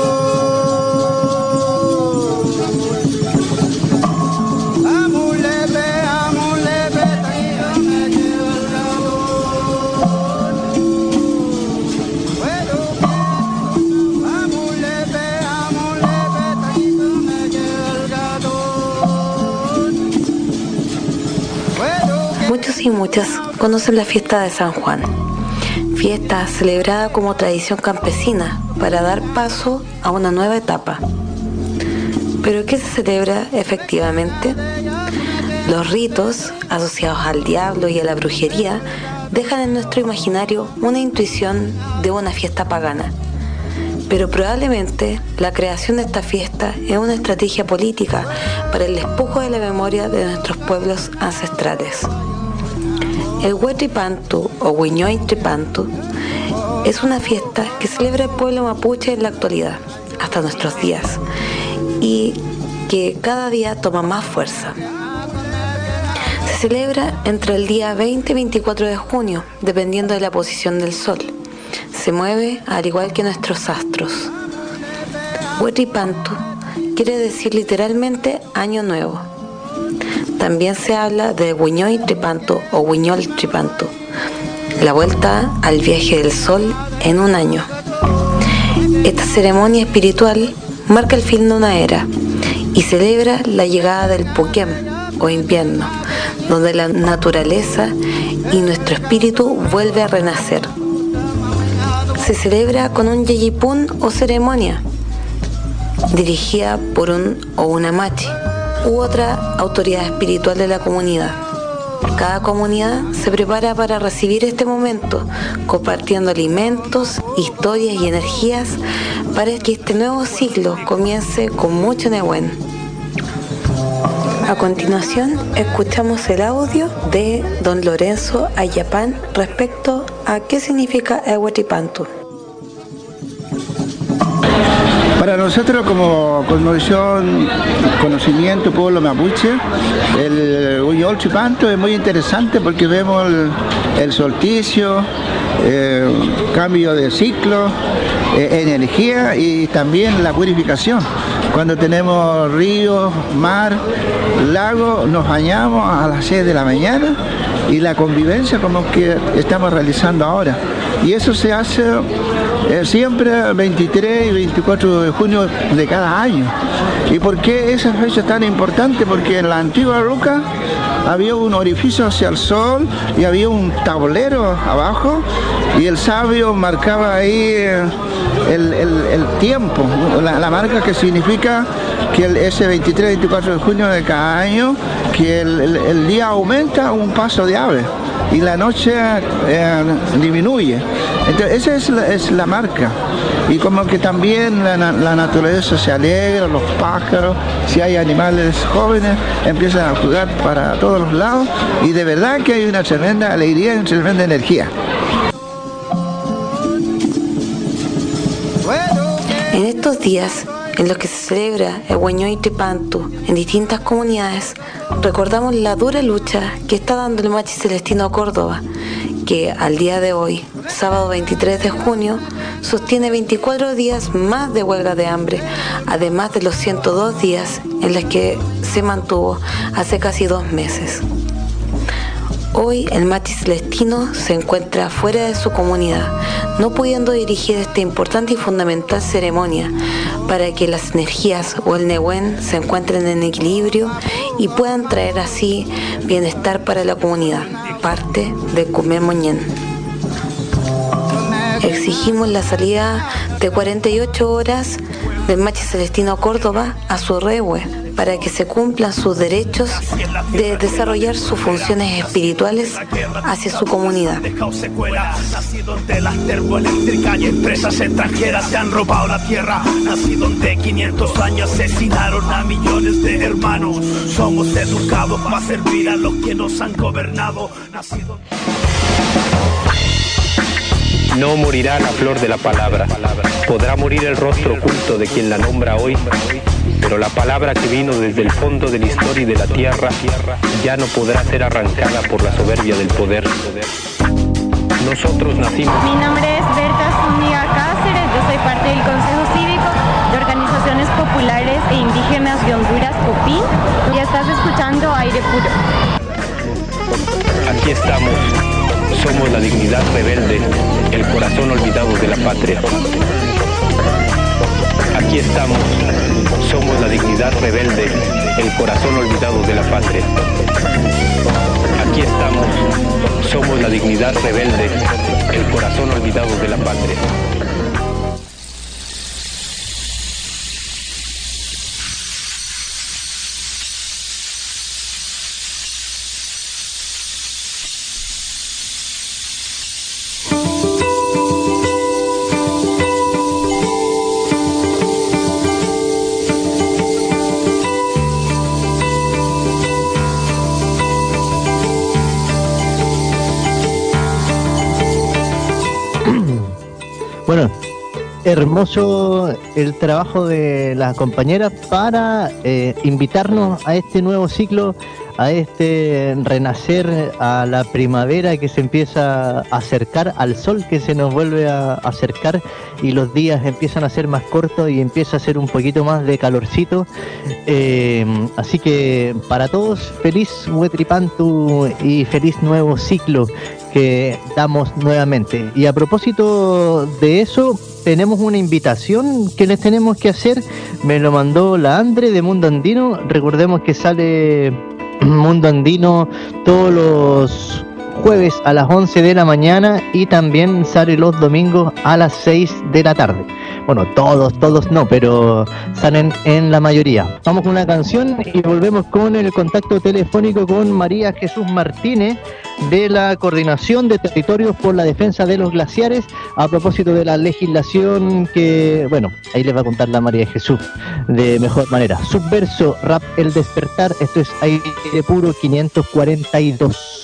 Muchos y muchas conocen la fiesta de San Juan, fiesta celebrada como tradición campesina para dar paso a una nueva etapa. ¿Pero qué se celebra efectivamente? Los ritos asociados al diablo y a la brujería dejan en nuestro imaginario una intuición de una fiesta pagana. Pero probablemente la creación de esta fiesta es una estrategia política para el despojo de la memoria de nuestros pueblos ancestrales. El Huaytripantu o Huiñoytripantu es una fiesta que celebra el pueblo mapuche en la actualidad, hasta nuestros días, y que cada día toma más fuerza. Se celebra entre el día veinte y veinticuatro de junio, dependiendo de la posición del sol. Se mueve al igual que nuestros astros. Huaytripantu quiere decir literalmente año nuevo. También se habla de Huiñoytripantu o Huiñoltripantu, la vuelta al viaje del sol en un año. Esta ceremonia espiritual marca el fin de una era y celebra la llegada del Puquem o invierno, donde la naturaleza y nuestro espíritu vuelve a renacer. Se celebra con un yeyipún o ceremonia dirigida por un o una machi u otra autoridad espiritual de la comunidad. Cada comunidad se prepara para recibir este momento, compartiendo alimentos, historias y energías para que este nuevo ciclo comience con mucho Nehuen. A continuación, escuchamos el audio de don Lorenzo Ayapán respecto a qué significa el Huaytripantu. Para nosotros como cosmovisión, conocimiento, pueblo mapuche, el Huayna-Huatripantu es muy interesante porque vemos el, el solsticio, eh, cambio de ciclo, eh, energía y también la purificación. Cuando tenemos ríos, mar, lago, nos bañamos a las seis de la mañana y la convivencia como que estamos realizando ahora. Y eso se hace eh, siempre veintitrés y veinticuatro de junio de cada año. ¿Y por qué esa fecha es tan importante? Porque en la antigua Ruca había un orificio hacia el sol y había un tablero abajo y el sabio marcaba ahí el, el, el tiempo, la, la marca que significa que el, ese veintitrés y veinticuatro de junio de cada año, que el, el, el día aumenta un paso de ave y la noche eh, disminuye. Entonces esa es la, es la marca. Y como que también la, la naturaleza se alegra, los pájaros, si hay animales jóvenes, empiezan a jugar para todos los lados y de verdad que hay una tremenda alegría y una tremenda energía. En estos días en los que se celebra el Huayna-Huatripantu en distintas comunidades, recordamos la dura lucha que está dando el Machi Celestino Córdoba, que al día de hoy, sábado veintitrés de junio, sostiene veinticuatro días más de huelga de hambre, además de los ciento dos días en los que se mantuvo hace casi dos meses. Hoy el Machi Celestino se encuentra fuera de su comunidad, no pudiendo dirigir esta importante y fundamental ceremonia para que las energías o el Nehuen se encuentren en equilibrio y puedan traer así bienestar para la comunidad, parte de Cumemoñén. Exigimos la salida de cuarenta y ocho horas del Machi Celestino Córdoba a su rehue para que se cumplan sus derechos de desarrollar sus funciones espirituales hacia su comunidad. Nací donde las termoeléctricas y empresas extranjeras se han robado la tierra. Nací donde quinientos años asesinaron a millones de hermanos. Somos educados para servir a los que nos han gobernado. Nací donde... No morirá la flor de la palabra. Podrá morir el rostro oculto de quien la nombra hoy, pero la palabra que vino desde el fondo de la historia y de la tierra ya no podrá ser arrancada por la soberbia del poder. Nosotros nacimos... Mi nombre es Berta Zúñiga Cáceres, yo soy parte del Consejo Cívico de Organizaciones Populares e Indígenas de Honduras, COPIN, y estás escuchando Aire Puro. Aquí estamos, somos la dignidad rebelde, el corazón olvidado de la patria. Aquí estamos, somos la dignidad rebelde, el corazón olvidado de la patria. Aquí estamos, somos la dignidad rebelde, el corazón olvidado de la patria. Bueno, hermoso el trabajo de las compañeras para eh, invitarnos a este nuevo ciclo, a este renacer, a la primavera que se empieza a acercar, al sol que se nos vuelve a acercar y los días empiezan a ser más cortos y empieza a ser un poquito más de calorcito. Eh, así que para todos, feliz Huayna-Huatripantu y feliz nuevo ciclo que damos nuevamente. Y a propósito de eso, tenemos una invitación que les tenemos que hacer. Me lo mandó la Andre de Mundo Andino. Recordemos que sale Mundo Andino todos los jueves a las once de la mañana y también sale los domingos a las seis de la tarde. Bueno, todos, todos no, pero salen en la mayoría. Vamos con una canción y volvemos con el contacto telefónico con María Jesús Martínez de la Coordinación de Territorios por la Defensa de los Glaciares, a propósito de la legislación que, bueno, ahí les va a contar la María Jesús de mejor manera. Subverso, Rap El Despertar, esto es Aire Puro quinientos cuarenta y dos.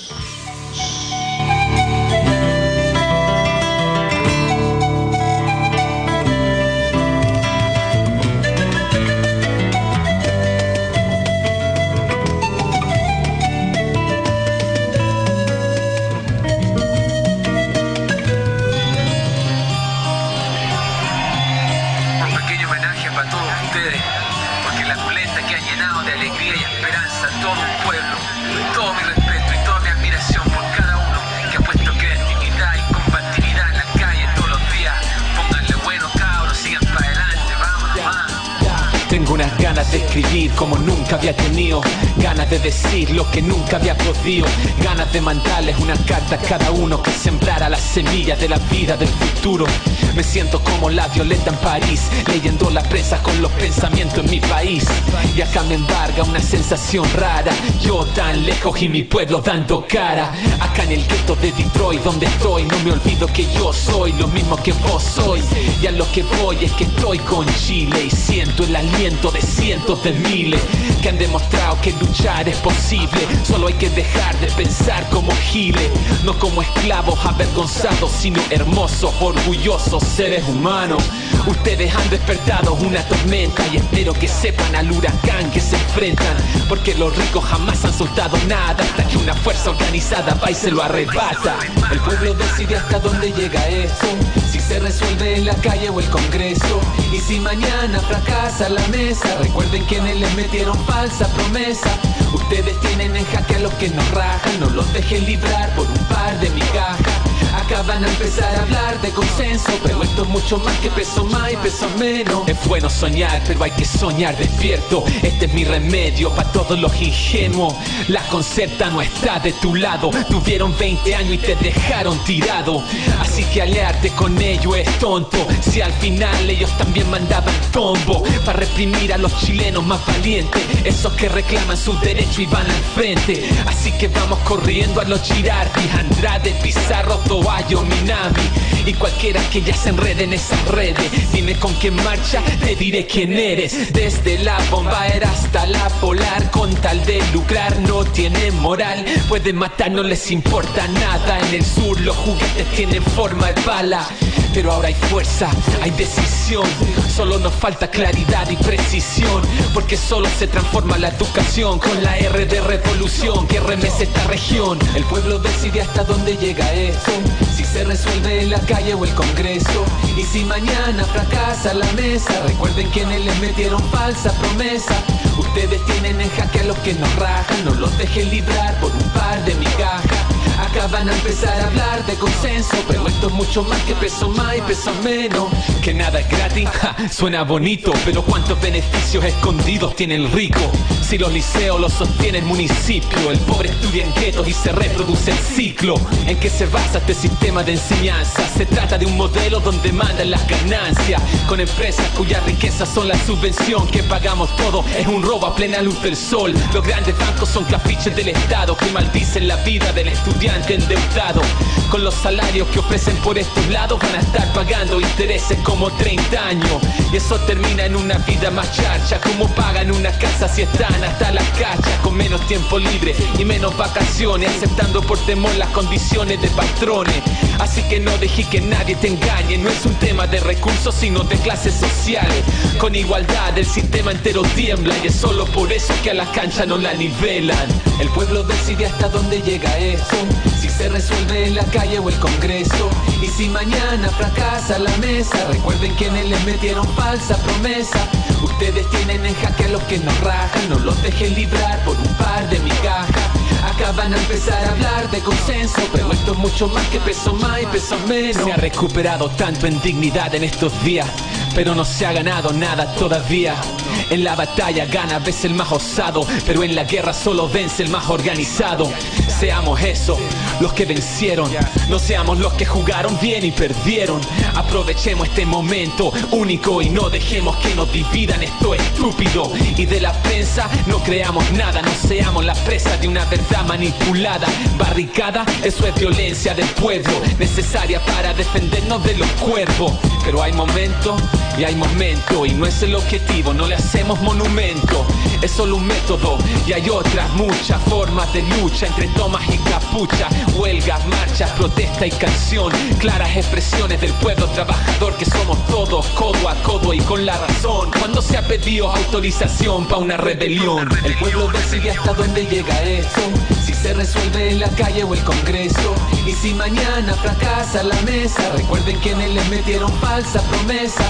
todos ustedes, porque la culeta que ha llenado de alegría y esperanza a todo un pueblo. Todo mi respeto y toda mi admiración por cada uno que ha puesto creatividad y combatividad en la calle todos los días. Pónganle bueno, cabros, sigan para adelante, vámonos más. Tengo unas ganas de escribir como nunca había tenido, ganas de decir lo que nunca había podido, ganas de mandarles una carta a cada uno que sembrara las semillas de la vida del futuro. Me siento como la Violeta en París, leyendo la prensa con los pensamientos en mi país. Y acá me embarga una sensación rara, yo tan lejos y mi pueblo dando cara. Acá en el gueto de Detroit donde estoy, no me olvido que yo soy lo mismo que vos sois. Y a lo que voy es que estoy con Chile y siento el aliento de cientos de miles que han demostrado que luchar es posible. Solo hay que dejar de pensar como giles, no como esclavos avergonzados, sino hermosos, orgullosos seres humanos. Ustedes han despertado una tormenta y espero que sepan al huracán que se enfrentan, porque los ricos jamás han soltado nada hasta que una fuerza organizada va y se lo arrebata. El pueblo decide hasta dónde llega eso, si se resuelve en la calle o el Congreso. Y si mañana fracasa la mesa, recuerden quienes les metieron falsa promesa. Ustedes tienen en jaque a los que nos rajan, no los dejen librar por un par de migajas. Acá van a empezar a hablar de consenso, pero esto es mucho más que peso más y peso menos. Es bueno soñar, pero hay que soñar despierto. Este es mi remedio para todos los ingenuos. La Concerta no está de tu lado, tuvieron veinte años y te dejaron tirado. Así que aliarte con ellos es tonto, si al final ellos también mandaban tombo para reprimir a los chilenos más valientes, esos que reclaman su derecho y van al frente. Así que vamos corriendo a los Girardi, Andrade, Pizarro, Toballo, Minami y cualquiera que ya se enrede en esas redes. Dime con quién marcha, te diré quién eres. Desde la Bombaera hasta la Polar, con tal de lucrar no tienen moral. Pueden matar, no les importa nada. En el sur los juguetes tienen forma de bala, pero ahora hay fuerza, hay decisión. Solo nos falta claridad y precisión, porque solo se transforma la educación con la R de revolución que remece esta región. El pueblo decide hasta dónde llega eso, si se resuelve en la calle o el Congreso. Y si mañana fracasa la mesa, recuerden quienes les metieron falsa promesa. Ustedes tienen en jaque a los que nos rajan, no los dejen librar por un par de migajas. Acá van a empezar a hablar de consenso, pero esto es mucho más que peso más y peso menos. Que nada es gratis, ja, suena bonito, pero cuántos beneficios escondidos tiene el rico. Si los liceos los sostiene el municipio, el pobre estudia en guetos y se reproduce el ciclo. ¿En qué se basa este sistema de enseñanza? Se trata de un modelo donde mandan las ganancias, con empresas cuyas riquezas son la subvención que pagamos todos. Es un robo a plena luz del sol. Los grandes bancos son caprichos del Estado que maldicen la vida del estudiante endeudado. Con los salarios que ofrecen por estos lados van a estar pagando intereses como treinta años, y eso termina en una vida más charcha. Como pagan una casa si están hasta las cachas, con menos tiempo libre y menos vacaciones, aceptando por temor las condiciones de patrones. Así que no dejes que nadie te engañe, no es un tema de recursos sino de clases sociales. Con igualdad el sistema entero tiembla, y es solo por eso que a la cancha no la nivelan. El pueblo decide hasta dónde llega eso, si se resuelve en la calle o el Congreso. Y si mañana fracasa la mesa, recuerden quienes les metieron falsa promesa. Ustedes tienen en jaque a los que nos rajan, no los dejen librar por un par de migajas. Acá van a empezar a hablar de consenso, pero esto es mucho más que peso más y peso menos. Se ha recuperado tanto en dignidad en estos días, pero no se ha ganado nada todavía. En la batalla gana a veces el más osado, pero en la guerra solo vence el más organizado. Seamos eso, los que vencieron, no seamos los que jugaron bien y perdieron. Aprovechemos este momento único y no dejemos que nos dividan esto estúpido. Y de la prensa no creamos nada, no seamos la presa de una verdad manipulada. Barricada, eso es violencia del pueblo, necesaria para defendernos de los cuervos. Pero hay momentos y hay momentos, y no es el objetivo, no le hacemos monumento. Es solo un método y hay otras muchas formas de lucha, entre tomas y capucha, huelgas, marchas, protesta y canción. Claras expresiones del pueblo trabajador que somos todos, codo a codo y con la razón. Cuando se ha pedido autorización para una rebelión, el pueblo decide hasta dónde llega eso, si se resuelve en la calle o el Congreso. Y si mañana fracasa la mesa, recuerden quienes les metieron falsa promesa.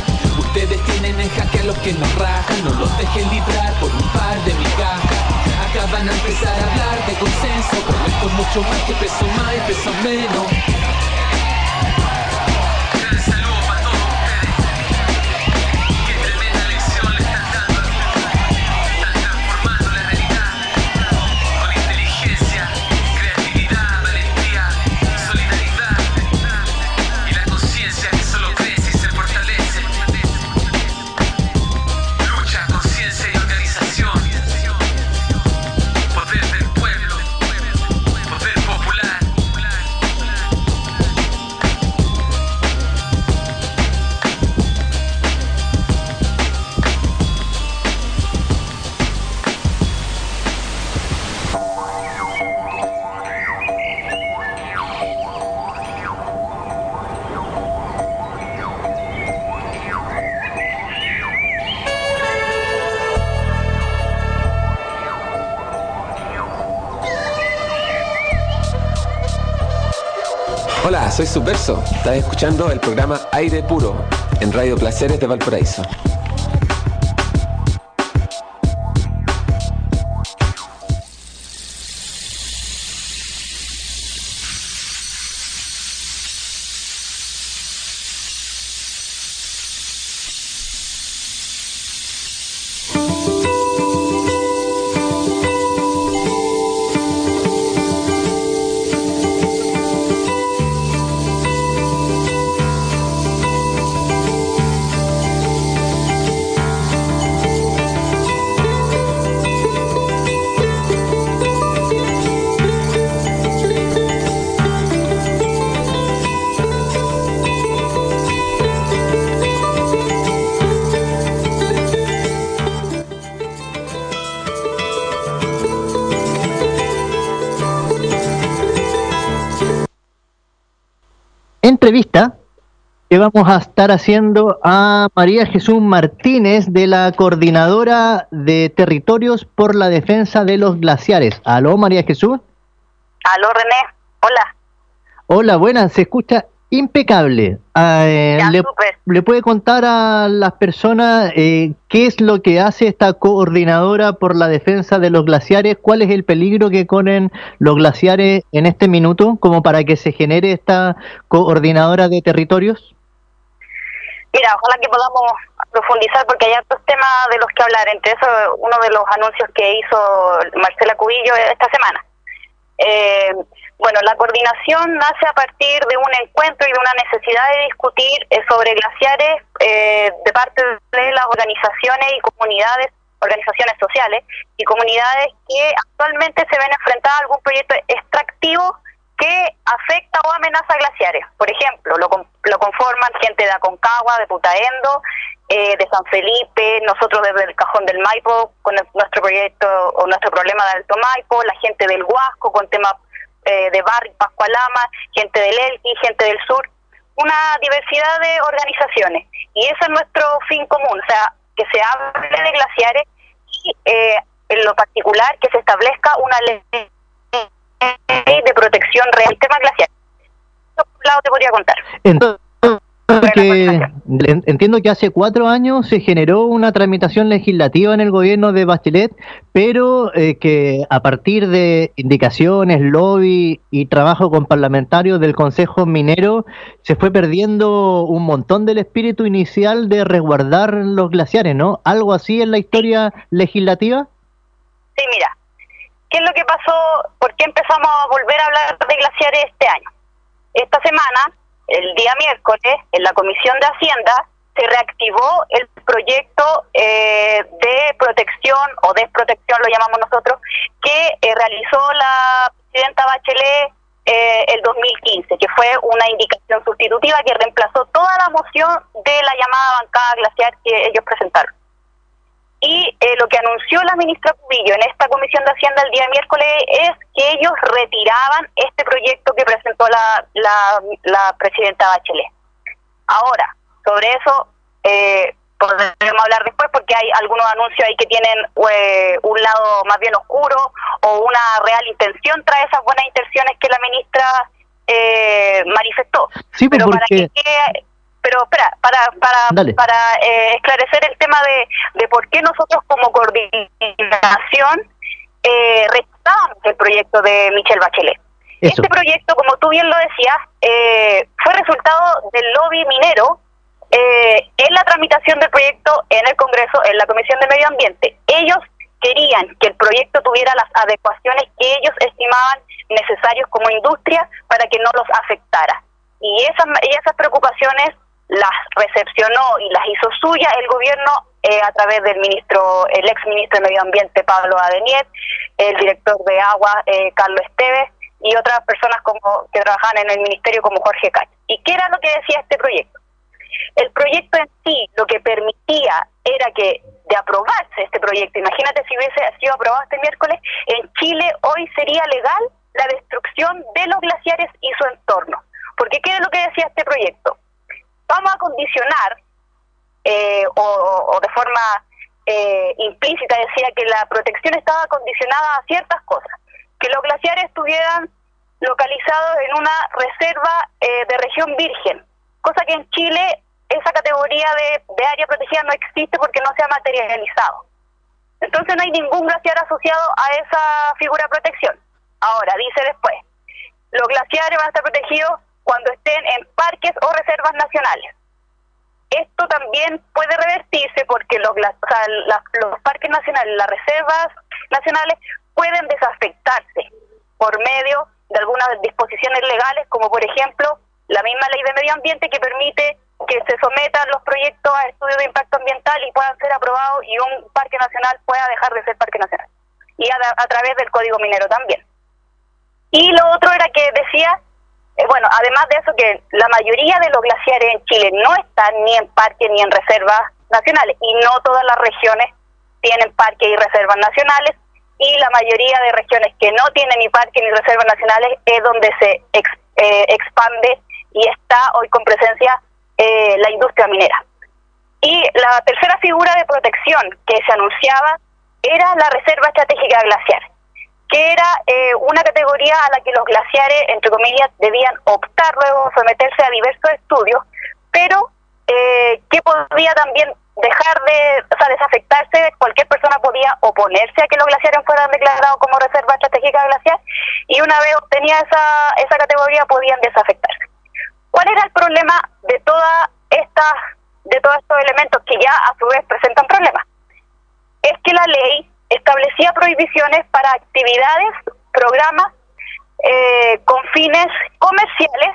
Ustedes tienen en jaque a los que nos rajan, no los dejen librar por un par de migajas. Acá van a empezar a hablar de consenso, pero esto es mucho más que peso más y peso menos. Hola, soy Subverso. Estás escuchando el programa Aire Puro en Radio Placeres de Valparaíso. Entrevista que vamos a estar haciendo a María Jesús Martínez de la Coordinadora de Territorios por la Defensa de los Glaciares. ¿Aló, María Jesús? Aló, René. Hola. Hola, buenas. Se escucha impecable. Eh, ya, le, ¿Le puede contar a las personas eh, qué es lo que hace esta Coordinadora por la Defensa de los Glaciares? ¿Cuál es el peligro que corren los glaciares en este minuto como para que se genere esta Coordinadora de Territorios? Mira, ojalá que podamos profundizar porque hay otros temas de los que hablar. Entre eso, uno de los anuncios que hizo Marcela Cubillo esta semana. Eh, bueno, la coordinación nace a partir de un encuentro y de una necesidad de discutir eh, sobre glaciares eh, de parte de las organizaciones y comunidades, organizaciones sociales y comunidades que actualmente se ven enfrentadas a algún proyecto extractivo que afecta o amenaza glaciares. Por ejemplo, lo, lo conforman gente de Aconcagua, de Putaendo, eh, de San Felipe, nosotros desde el Cajón del Maipo con el, nuestro proyecto o nuestro problema de Alto Maipo, la gente del Huasco con temas eh, de Barrio Pascualama, gente del Elqui, gente del Sur, una diversidad de organizaciones. Y ese es nuestro fin común, o sea, que se hable de glaciares y eh, en lo particular que se establezca una ley de protección real del tema glaciar. Por un lado te podría contar. Entonces, que, entiendo que hace cuatro años se generó una tramitación legislativa en el gobierno de Bachelet, pero eh, que a partir de indicaciones, lobby y trabajo con parlamentarios del Consejo Minero se fue perdiendo un montón del espíritu inicial de resguardar los glaciares, ¿no? ¿Algo así en la historia legislativa? Sí, mira. ¿Qué es lo que pasó? ¿Por qué empezamos a volver a hablar de glaciares este año? Esta semana, el día miércoles, en la Comisión de Hacienda, se reactivó el proyecto eh, de protección o desprotección, lo llamamos nosotros, que eh, realizó la presidenta Bachelet eh, el dos mil quince, que fue una indicación sustitutiva que reemplazó toda la moción de la llamada bancada glaciar que ellos presentaron. Y eh, lo que anunció la ministra Cubillo en esta Comisión de Hacienda el día miércoles es que ellos retiraban este proyecto que presentó la, la, la presidenta Bachelet. Ahora, sobre eso eh, podremos hablar después porque hay algunos anuncios ahí que tienen eh, un lado más bien oscuro o una real intención tras esas buenas intenciones que la ministra eh, manifestó. Sí, pero porque... para que quede, pero espera, para para Dale. para eh, esclarecer el tema de, de por qué nosotros como coordinación eh, rechazamos el proyecto de Michelle Bachelet. Eso. Este proyecto, como tú bien lo decías, eh, fue resultado del lobby minero eh, en la tramitación del proyecto en el Congreso, en la Comisión de Medio Ambiente. Ellos querían que el proyecto tuviera las adecuaciones que ellos estimaban necesarios como industria para que no los afectara. Y esas, y esas preocupaciones las recepcionó y las hizo suya el gobierno eh, a través del ministro, el ex ministro de Medio Ambiente Pablo Adeniet, el director de Agua eh, Carlos Esteves y otras personas como que trabajaban en el ministerio como Jorge Cach. ¿Y qué era lo que decía este proyecto? El proyecto en sí lo que permitía era que de aprobarse este proyecto, imagínate si hubiese sido aprobado este miércoles, en Chile hoy sería legal la destrucción de los glaciares y su entorno. Porque ¿qué es lo que decía este proyecto? Vamos a condicionar, eh, o, o de forma eh, implícita decía que la protección estaba condicionada a ciertas cosas, que los glaciares estuvieran localizados en una reserva eh, de región virgen, cosa que en Chile esa categoría de, de área protegida no existe porque no se ha materializado. Entonces no hay ningún glaciar asociado a esa figura de protección. Ahora, dice después, los glaciares van a estar protegidos cuando estén en parques o reservas nacionales. Esto también puede revertirse porque los, o sea, la, los parques nacionales, las reservas nacionales pueden desafectarse por medio de algunas disposiciones legales, como por ejemplo la misma ley de medio ambiente que permite que se sometan los proyectos a estudios de impacto ambiental y puedan ser aprobados y un parque nacional pueda dejar de ser parque nacional. Y a, a través del Código Minero también. Y lo otro era que decía, eh, bueno, además de eso, que la mayoría de los glaciares en Chile no están ni en parques ni en reservas nacionales, y no todas las regiones tienen parques y reservas nacionales, y la mayoría de regiones que no tienen ni parques ni reservas nacionales es donde se ex, eh, expande y está hoy con presencia eh, la industria minera. Y la tercera figura de protección que se anunciaba era la Reserva Estratégica Glaciar, que era eh, una categoría a la que los glaciares, entre comillas, debían optar luego de someterse a diversos estudios, pero eh, que podía también dejar de, o sea, desafectarse. Cualquier persona podía oponerse a que los glaciares fueran declarados como Reserva Estratégica Glaciar, y una vez obtenía esa, esa categoría podían desafectarse. ¿Cuál era el problema de toda esta, de todos estos elementos que ya a su vez presentan problemas? Es que la ley establecía prohibiciones para actividades, programas eh, con fines comerciales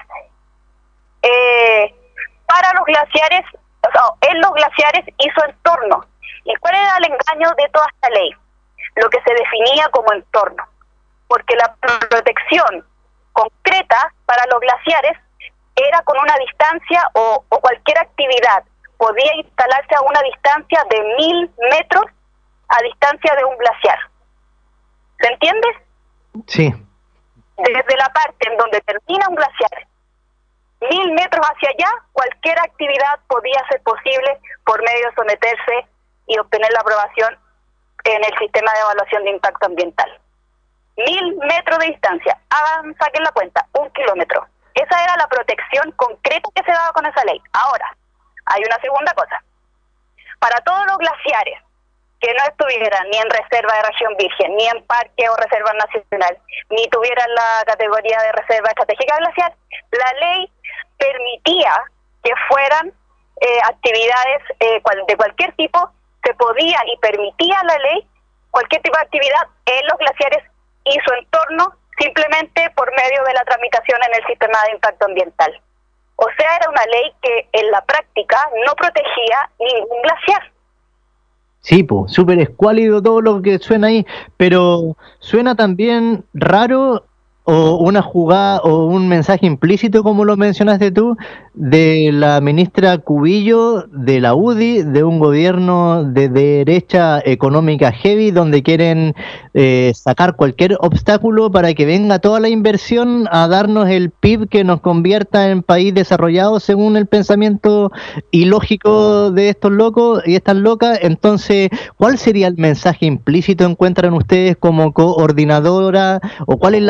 eh, para los glaciares, o sea, en los glaciares y su entorno. ¿Y cuál era el engaño de toda esta ley? Lo que se definía como entorno, porque la protección concreta para los glaciares era con una distancia o, o cualquier actividad podía instalarse a una distancia de mil metros a distancia de un glaciar. ¿Se entiende? Sí. Desde la parte en donde termina un glaciar, mil metros hacia allá, cualquier actividad podía ser posible por medio de someterse y obtener la aprobación en el sistema de evaluación de impacto ambiental. Mil metros de distancia, hagan, saquen la cuenta, un kilómetro. Esa era la protección concreta que se daba con esa ley. Ahora, hay una segunda cosa. Para todos los glaciares que no estuvieran ni en reserva de región virgen, ni en parque o reserva nacional, ni tuvieran la categoría de reserva estratégica glaciar, la ley permitía que fueran eh, actividades eh, cual, de cualquier tipo, se podía y permitía la ley cualquier tipo de actividad en los glaciares y su entorno, simplemente por medio de la tramitación en el sistema de impacto ambiental. O sea, era una ley que en la práctica no protegía ningún glaciar. Sí, pues, súper escuálido todo lo que suena ahí, pero suena también raro, o una jugada o un mensaje implícito, como lo mencionaste tú, de la ministra Cubillo, de la U D I, de un gobierno de derecha económica heavy, donde quieren eh, sacar cualquier obstáculo para que venga toda la inversión a darnos el P I B que nos convierta en país desarrollado, según el pensamiento ilógico de estos locos y estas locas. Entonces, ¿cuál sería el mensaje implícito, encuentran ustedes como coordinadora, o cuál es la jugada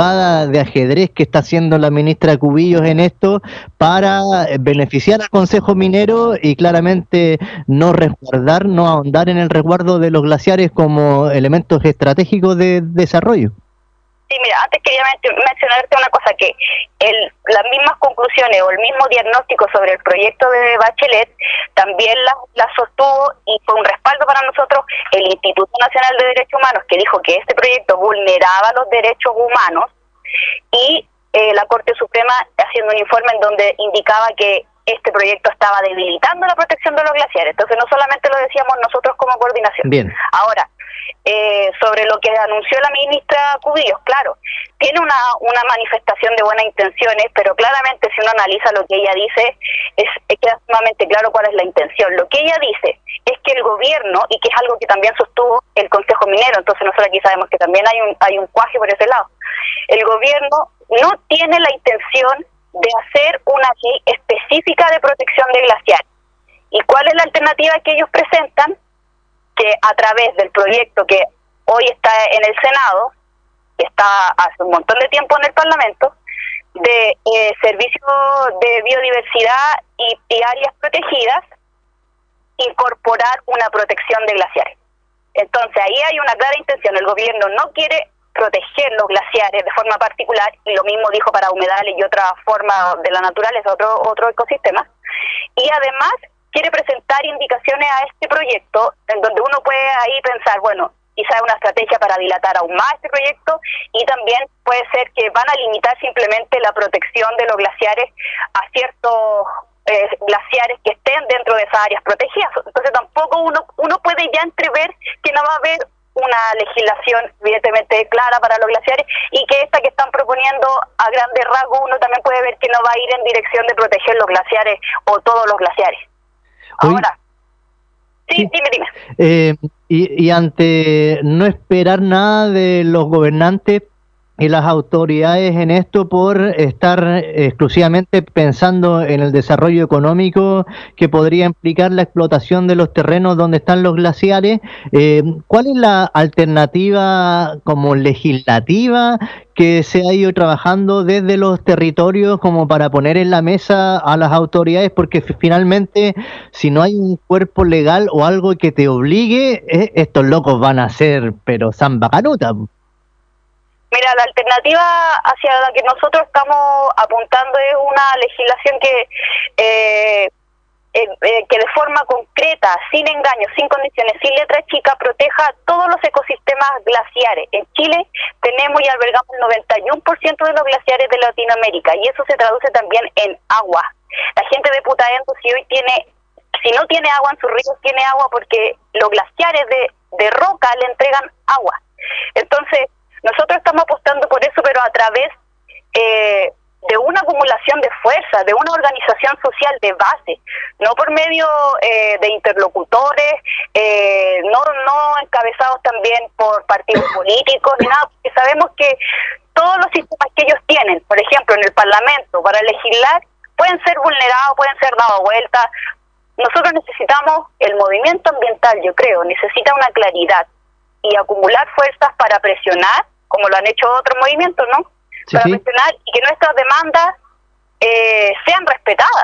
jugada de ajedrez que está haciendo la ministra Cubillos en esto para beneficiar al Consejo Minero y claramente no resguardar, no ahondar en el resguardo de los glaciares como elementos estratégicos de desarrollo? Sí, mira, antes quería mencionarte una cosa, que el, las mismas conclusiones o el mismo diagnóstico sobre el proyecto de Bachelet también las la sostuvo y fue un respaldo para nosotros el Instituto Nacional de Derechos Humanos, que dijo que este proyecto vulneraba los derechos humanos, y eh, la Corte Suprema haciendo un informe en donde indicaba que este proyecto estaba debilitando la protección de los glaciares. Entonces no solamente lo decíamos nosotros como coordinación. Bien. Ahora, Eh, sobre lo que anunció la ministra Cubillos, claro, tiene una, una manifestación de buenas intenciones, pero claramente si uno analiza lo que ella dice, es, es queda sumamente claro cuál es la intención. Lo que ella dice es que el gobierno, y que es algo que también sostuvo el Consejo Minero, entonces nosotros aquí sabemos que también hay un, hay un cuaje por ese lado, el gobierno no tiene la intención de hacer una ley específica de protección de glaciares. ¿Y cuál es la alternativa que ellos presentan? Que a través del proyecto que hoy está en el Senado, que está hace un montón de tiempo en el Parlamento, de eh, servicio de biodiversidad y, y áreas protegidas, incorporar una protección de glaciares. Entonces ahí hay una clara intención, el gobierno no quiere proteger los glaciares de forma particular, y lo mismo dijo para humedales y otra forma de la naturaleza, otro, otro ecosistema, y además quiere presentar indicaciones a este proyecto en donde uno puede ahí pensar, bueno, quizá una estrategia para dilatar aún más este proyecto, y también puede ser que van a limitar simplemente la protección de los glaciares a ciertos eh, glaciares que estén dentro de esas áreas protegidas. Entonces tampoco uno uno puede ya entrever que no va a haber una legislación evidentemente clara para los glaciares, y que esta que están proponiendo a grandes rasgos uno también puede ver que no va a ir en dirección de proteger los glaciares o todos los glaciares. Ahora, sí, sí, dime, dime. Eh, y, y ante no esperar nada de los gobernantes y las autoridades en esto por estar exclusivamente pensando en el desarrollo económico que podría implicar la explotación de los terrenos donde están los glaciares, eh, ¿cuál es la alternativa como legislativa que se ha ido trabajando desde los territorios como para poner en la mesa a las autoridades? Porque finalmente, si no hay un cuerpo legal o algo que te obligue, eh, estos locos van a ser, pero samba canuta. Mira, la alternativa hacia la que nosotros estamos apuntando es una legislación que eh, eh, eh, que de forma concreta, sin engaños, sin condiciones, sin letra chica, proteja todos los ecosistemas glaciares. En Chile tenemos y albergamos el noventa y uno por ciento de los glaciares de Latinoamérica, y eso se traduce también en agua. La gente de Putaendo, si hoy tiene, si no tiene agua en sus ríos, tiene agua porque los glaciares de, de roca le entregan agua. Entonces, nosotros estamos apostando por eso, pero a través eh, de una acumulación de fuerza, de una organización social de base, no por medio eh, de interlocutores, eh, no, no encabezados también por partidos políticos, ni nada, porque sabemos que todos los sistemas que ellos tienen, por ejemplo, en el Parlamento, para legislar, pueden ser vulnerados, pueden ser dados vueltas. Nosotros necesitamos, el movimiento ambiental, yo creo, necesita una claridad y acumular fuerzas para presionar, como lo han hecho otros movimientos, ¿no? Sí, para sí. presionar y que nuestras demandas eh, sean respetadas,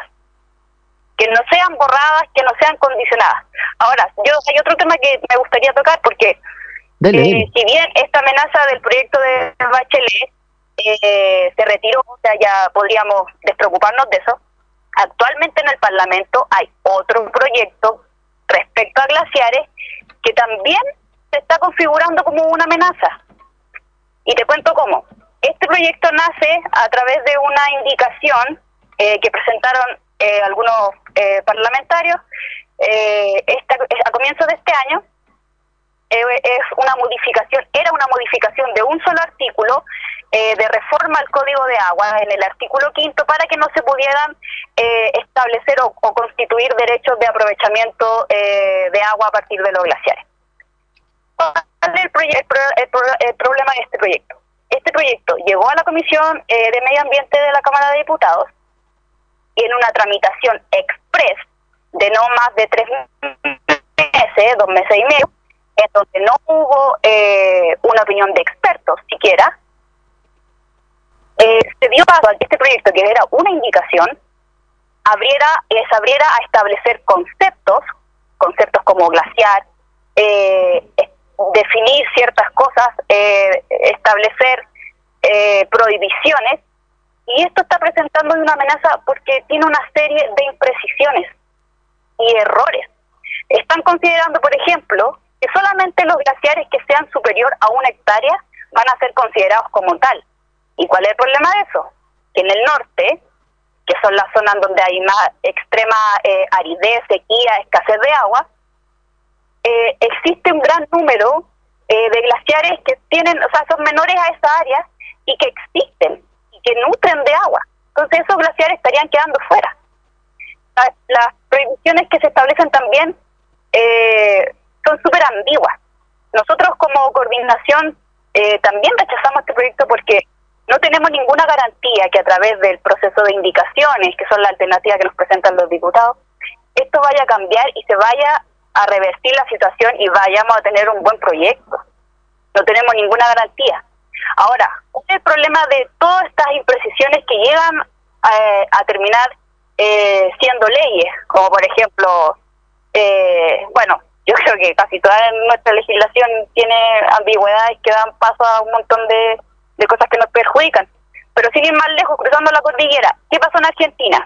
que no sean borradas, que no sean condicionadas. Ahora, yo hay otro tema que me gustaría tocar, porque dele, eh, dele. si bien esta amenaza del proyecto de Bachelet eh, se retiró, o sea, ya podríamos despreocuparnos de eso, actualmente en el Parlamento hay otro proyecto respecto a glaciares que también se está configurando como una amenaza. Y te cuento cómo. Este proyecto nace a través de una indicación eh, que presentaron eh, algunos eh, parlamentarios eh, esta, a comienzos de este año. Eh, es una modificación, era una modificación de un solo artículo eh, de reforma al Código de Agua en el artículo quinto, para que no se pudieran eh, establecer o, o constituir derechos de aprovechamiento eh, de agua a partir de los glaciares. El, el, el, el problema de este proyecto. Este proyecto llegó a la Comisión eh, de Medio Ambiente de la Cámara de Diputados, y en una tramitación express de no más de tres meses, dos meses y medio, en donde no hubo eh, una opinión de expertos siquiera, eh, se dio paso a que este proyecto, que era una indicación, abriera, eh, se abriera a establecer conceptos, conceptos como glaciar, eh, definir ciertas cosas, eh, establecer eh, prohibiciones, y esto está presentando una amenaza porque tiene una serie de imprecisiones y errores. Están considerando, por ejemplo, que solamente los glaciares que sean superior a una hectárea van a ser considerados como tal. ¿Y cuál es el problema de eso? Que en el norte, que son las zonas donde hay más extrema eh, aridez, sequía, escasez de agua, eh, existe un gran número eh, de glaciares que tienen, o sea, son menores a esa área y que existen y que nutren de agua. Entonces esos glaciares estarían quedando fuera. Las, las prohibiciones que se establecen también eh, son súper ambiguas. Nosotros como coordinación eh, también rechazamos este proyecto porque no tenemos ninguna garantía que a través del proceso de indicaciones, que son la alternativa que nos presentan los diputados, esto vaya a cambiar y se vaya a revertir la situación y vayamos a tener un buen proyecto. No tenemos ninguna garantía. Ahora, ¿cuál es el problema de todas estas imprecisiones que llegan eh, a terminar eh, siendo leyes? Como por ejemplo, eh, bueno, yo creo que casi toda nuestra legislación tiene ambigüedades que dan paso a un montón de, de cosas que nos perjudican. Pero siguen más lejos, cruzando la cordillera. ¿Qué pasó en Argentina?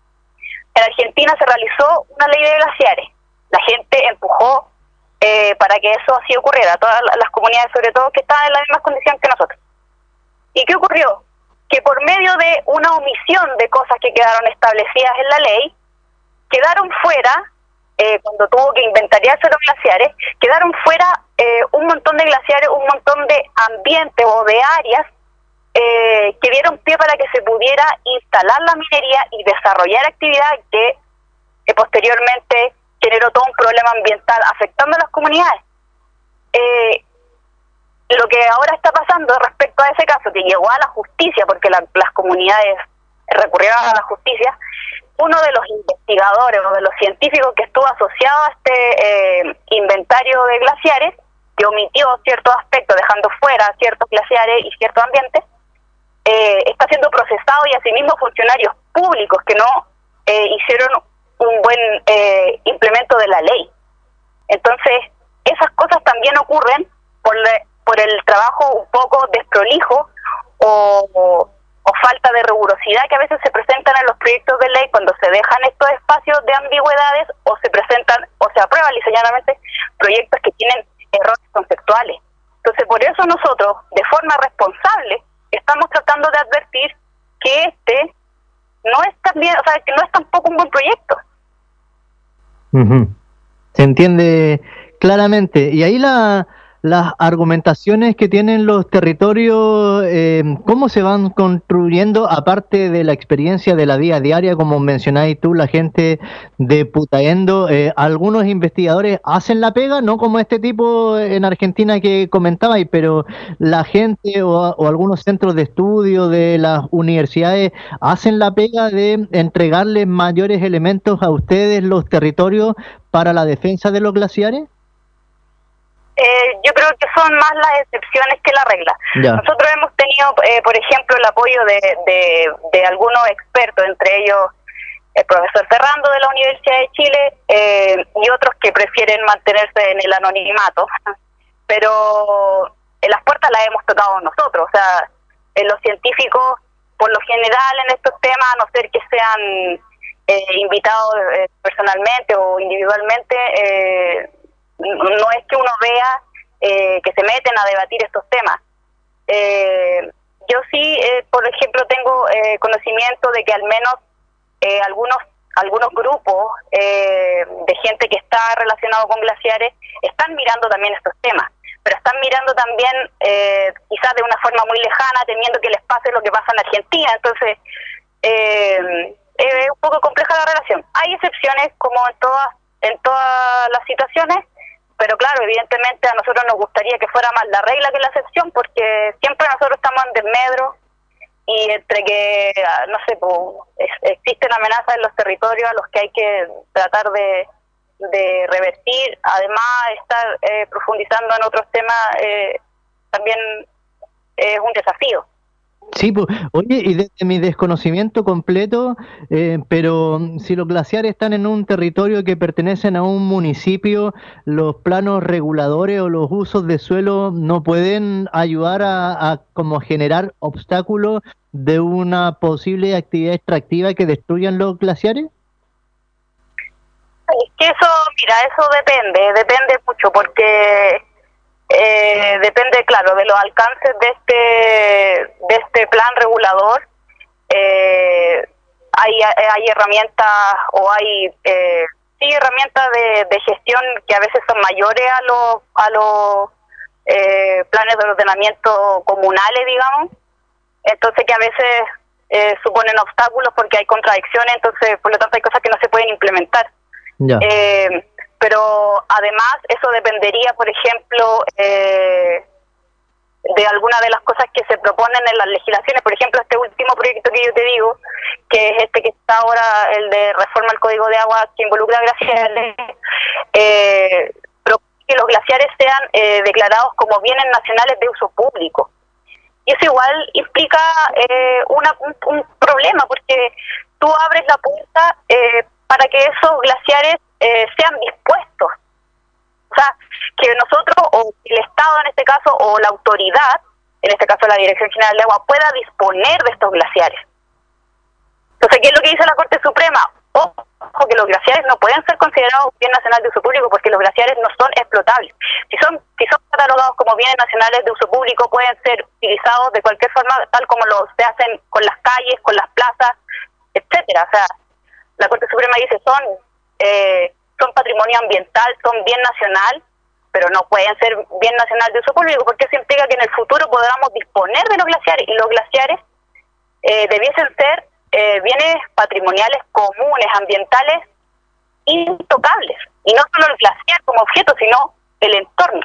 En Argentina se realizó una ley de glaciares. La gente empujó eh, para que eso así ocurriera, todas las comunidades sobre todo que estaban en la misma condición que nosotros. ¿Y qué ocurrió? Que por medio de una omisión de cosas que quedaron establecidas en la ley, quedaron fuera, eh, cuando tuvo que inventariarse los glaciares, quedaron fuera eh, un montón de glaciares, un montón de ambientes o de áreas eh, que dieron pie para que se pudiera instalar la minería y desarrollar actividad que, que posteriormente generó todo un problema ambiental afectando a las comunidades. Eh, lo que ahora está pasando respecto a ese caso, que llegó a la justicia, porque la, las comunidades recurrieron a la justicia, uno de los investigadores o de los científicos que estuvo asociado a este eh, inventario de glaciares, que omitió ciertos aspectos, dejando fuera ciertos glaciares y ciertos ambientes, eh, está siendo procesado, y asimismo funcionarios públicos que no eh, hicieron un buen eh, implemento de la ley. Entonces, esas cosas también ocurren por, le, por el trabajo un poco desprolijo o, o, o falta de rigurosidad que a veces se presentan en los proyectos de ley cuando se dejan estos espacios de ambigüedades o se presentan o se aprueban licenciadamente proyectos que tienen errores conceptuales. Entonces, por eso nosotros, de forma responsable, estamos tratando de advertir que este no es también, o sea, que no es tampoco un buen proyecto. Uh-huh. Se entiende claramente. Y ahí la, las argumentaciones que tienen los territorios, eh, ¿cómo se van construyendo aparte de la experiencia de la vida diaria, como mencionáis tú, la gente de Putaendo? Eh, algunos investigadores hacen la pega, no como este tipo en Argentina que comentabais, pero la gente o, o algunos centros de estudio de las universidades hacen la pega de entregarles mayores elementos a ustedes, los territorios, para la defensa de los glaciares. Eh, yo creo que son más las excepciones que la regla. Ya. Nosotros hemos tenido, eh, por ejemplo, el apoyo de, de, de algunos expertos, entre ellos el profesor Ferrando de la Universidad de Chile eh, y otros que prefieren mantenerse en el anonimato, pero en las puertas las hemos tocado nosotros. O sea, eh, los científicos, por lo general en estos temas, a no ser que sean eh, invitados eh, personalmente o individualmente, eh, no es que uno vea eh, que se meten a debatir estos temas. Eh, yo sí, eh, por ejemplo, tengo eh, conocimiento de que al menos eh, algunos algunos grupos eh, de gente que está relacionado con glaciares están mirando también estos temas, pero están mirando también eh, quizás de una forma muy lejana, temiendo que les pase lo que pasa en Argentina. Entonces, eh, es un poco compleja la relación. Hay excepciones, como en todas en todas las situaciones, pero claro, evidentemente a nosotros nos gustaría que fuera más la regla que la excepción, porque siempre nosotros estamos en desmedro, y entre que, no sé, pues, existen amenazas en los territorios a los que hay que tratar de, de revertir, además estar eh, profundizando en otros temas, eh, también es un desafío. Sí, pues, oye, y desde mi desconocimiento completo, eh, pero si los glaciares están en un territorio que pertenecen a un municipio, los planos reguladores o los usos de suelo no pueden ayudar a, a como generar obstáculos de una posible actividad extractiva que destruyan los glaciares. Es que eso, mira, eso depende, depende mucho, porque eh, depende, claro, de los alcances de este de este plan regulador. Eh, hay, hay herramientas o hay eh, sí herramientas de, de gestión que a veces son mayores a los a los eh, planes de ordenamiento comunales, digamos. Entonces que a veces eh, suponen obstáculos porque hay contradicciones, entonces por lo tanto hay cosas que no se pueden implementar. Ya. Eh, pero además eso dependería, por ejemplo, eh, de alguna de las cosas que se proponen en las legislaciones. Por ejemplo, este último proyecto que yo te digo, que es este que está ahora, el de reforma al Código de Agua, que involucra glaciares, eh, propone que los glaciares sean eh, declarados como bienes nacionales de uso público. Y eso igual implica eh, una, un, un problema, porque tú abres la puerta eh, para que esos glaciares eh, sean dispuestos. O sea, que nosotros, o el Estado en este caso, o la autoridad, en este caso la Dirección General de Agua, pueda disponer de estos glaciares. Entonces, ¿qué es lo que dice la Corte Suprema? Ojo, que los glaciares no pueden ser considerados bien nacional de uso público porque los glaciares no son explotables. Si son si son catalogados como bienes nacionales de uso público, pueden ser utilizados de cualquier forma, tal como lo se hacen con las calles, con las plazas, etcétera. O sea, la Corte Suprema dice son eh, son patrimonio ambiental, son bien nacional, pero no pueden ser bien nacional de uso público, porque eso implica que en el futuro podamos disponer de los glaciares, y los glaciares eh, debiesen ser eh, bienes patrimoniales comunes, ambientales, intocables, y no solo el glaciar como objeto, sino el entorno.